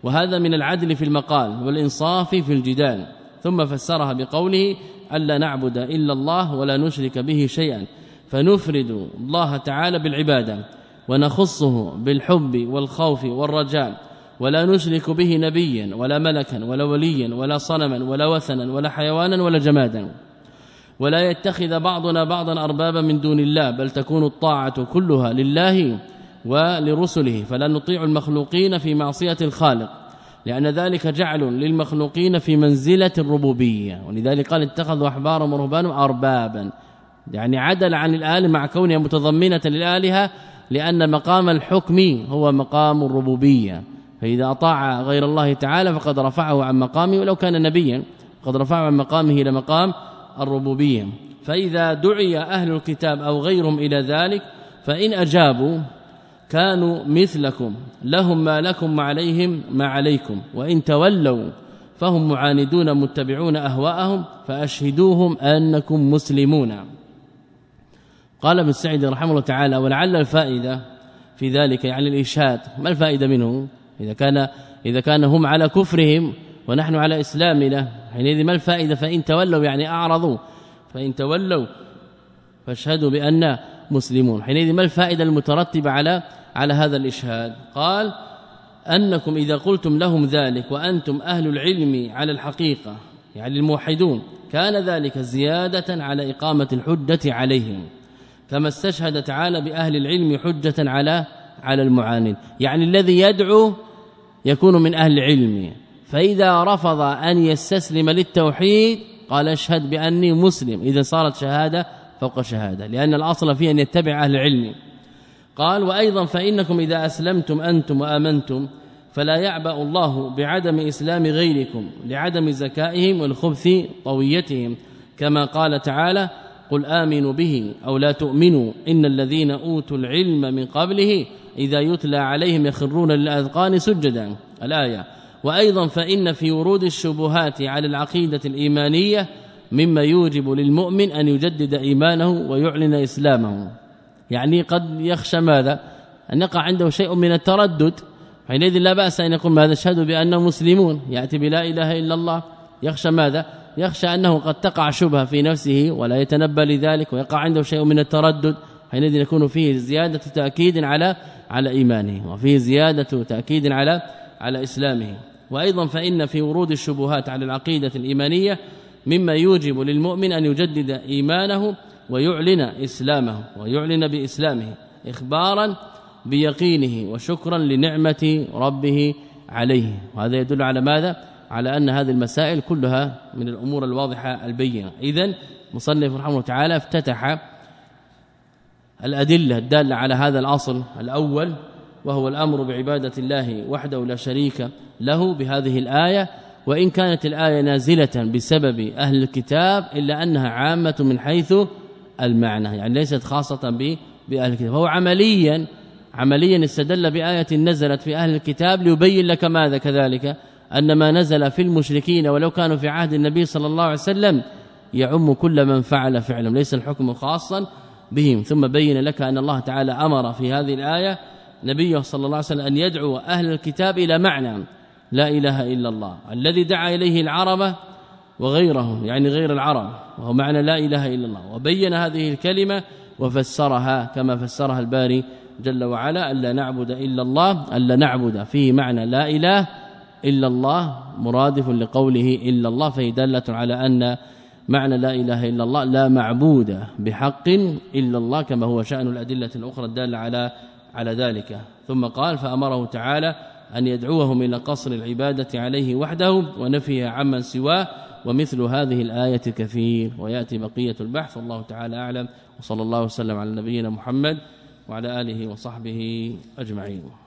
وهذا من العدل في المقال والإنصاف في الجدال. ثم فسرها بقوله ألا نعبد إلا الله ولا نشرك به شيئا، فنفرد الله تعالى بالعبادة ونخصه بالحب والخوف والرجاء، ولا نشرك به نبيا ولا ملكا ولا وليا ولا صنما ولا وثنا ولا حيوانا ولا جمادا، ولا يتخذ بعضنا بعضا أربابا من دون الله، بل تكون الطاعة كلها لله ولرسله، فلا نطيع المخلوقين في معصية الخالق، لأن ذلك جعل للمخلوقين في منزلة الربوبية. ولذلك قال اتخذوا أحبارهم ورهبانهم أربابا، يعني عدل عن الآلهة مع كونها متضمنة للآلهة، لأن مقام الحكم هو مقام الربوبية، فإذا أطاع غير الله تعالى فقد رفعه عن مقامه، ولو كان نبيا قد رفعه عن مقامه إلى مقام الربوبية. فإذا دعي أهل الكتاب أو غيرهم إلى ذلك فإن أجابوا كانوا مثلكم، لهم ما لكم وعليهم ما عليكم، وإن تولوا فهم معاندون متبعون أهواءهم، فأشهدوهم أنكم مسلمون. قال ابن سعيد رحمه الله تعالى ولعل الفائدة في ذلك يعني الإشهاد، ما الفائدة منه إذا كان إذا كان هم على كفرهم ونحن على إسلامنا، حينئذ ما الفائدة؟ فإن تولوا يعني أعرضوا، فإن تولوا فاشهدوا بأن مسلمون، حينئذ ما الفائدة المترتبة على على هذا الإشهاد؟ قال أنكم إذا قلتم لهم ذلك وأنتم أهل العلم على الحقيقة يعني الموحدون، كان ذلك زيادة على إقامة الحجة عليهم، كما استشهد تعالى بأهل العلم حجة على على المعاند، يعني الذي يدعو يكون من أهل العلم، فإذا رفض أن يستسلم للتوحيد قال اشهد بأني مسلم، إذا صارت شهادة فوق شهادة، لأن الأصل فيه أن يتبع أهل العلم. قال وأيضا فإنكم إذا أسلمتم أنتم وآمنتم فلا يعبأ الله بعدم إسلام غيركم لعدم زكائهم والخبث طويتهم، كما قال تعالى قل آمنوا به أو لا تؤمنوا إن الذين أوتوا العلم من قبله إذا يتلى عليهم يخرون للأذقان سجدا الآية. وأيضا فإن في ورود الشبهات على العقيدة الإيمانية مما يوجب للمؤمن أن يجدد إيمانه ويعلن إسلامه، يعني قد يخشى ماذا؟ أن يقع عنده شيء من التردد، حينئذ لا بأس أن يقول ماذا؟ اشهد بأنهم مسلمون، يأتي بلا إله إلا الله، يخشى ماذا؟ يخشى أنه قد تقع شبهة في نفسه ولا يتنبه لذلك ويقع عنده شيء من التردد، حينئذ يكون فيه زيادة تأكيد على على إيمانه، وفيه زيادة تأكيد على على إسلامه. وأيضا فإن في ورود الشبهات على العقيدة الإيمانية مما يوجب للمؤمن أن يجدد إيمانه ويعلن إسلامه ويعلن بإسلامه إخبارا بيقينه وشكرا لنعمة ربه عليه. وهذا يدل على ماذا؟ على أن هذه المسائل كلها من الأمور الواضحة البينة. إذن مصنف رحمه الله تعالى افتتح الأدلة الدالة على هذا الأصل الأول، وهو الأمر بعبادة الله وحده لا شريك له، بهذه الآية، وإن كانت الآية نازلة بسبب أهل الكتاب إلا أنها عامة من حيث المعنى، يعني ليست خاصة بأهل الكتاب. فهو عمليا عمليا استدل بآية نزلت في أهل الكتاب ليبين لك ماذا كذلك أن ما نزل في المشركين ولو كانوا في عهد النبي صلى الله عليه وسلم يعم كل من فعل فعلهم، ليس الحكم خاصا بهم. ثم بين لك أن الله تعالى أمر في هذه الآية نبيه صلى الله عليه وسلم أن يدعو أهل الكتاب إلى معنى لا إله إلا الله الذي دعا إليه العرب وغيرهم، يعني غير العرب، وهو معنى لا إله إلا الله، وبين هذه الكلمة وفسرها كما فسرها الباري جل وعلا ألا نعبد إلا الله، ألا نعبد فيه معنى لا إله إلا الله مرادف لقوله إلا الله، فهي دالة على أن معنى لا إله إلا الله لا معبود بحق إلا الله، كما هو شأن الأدلة الأخرى الدالة على على ذلك. ثم قال فأمره تعالى أن يدعوهم إلى قصر العبادة عليه وحده ونفيها عمن سواه، ومثل هذه الآية كثير، ويأتي بقية البحث. والله تعالى أعلم، وصلى الله وسلم على نبينا محمد وعلى آله وصحبه أجمعين.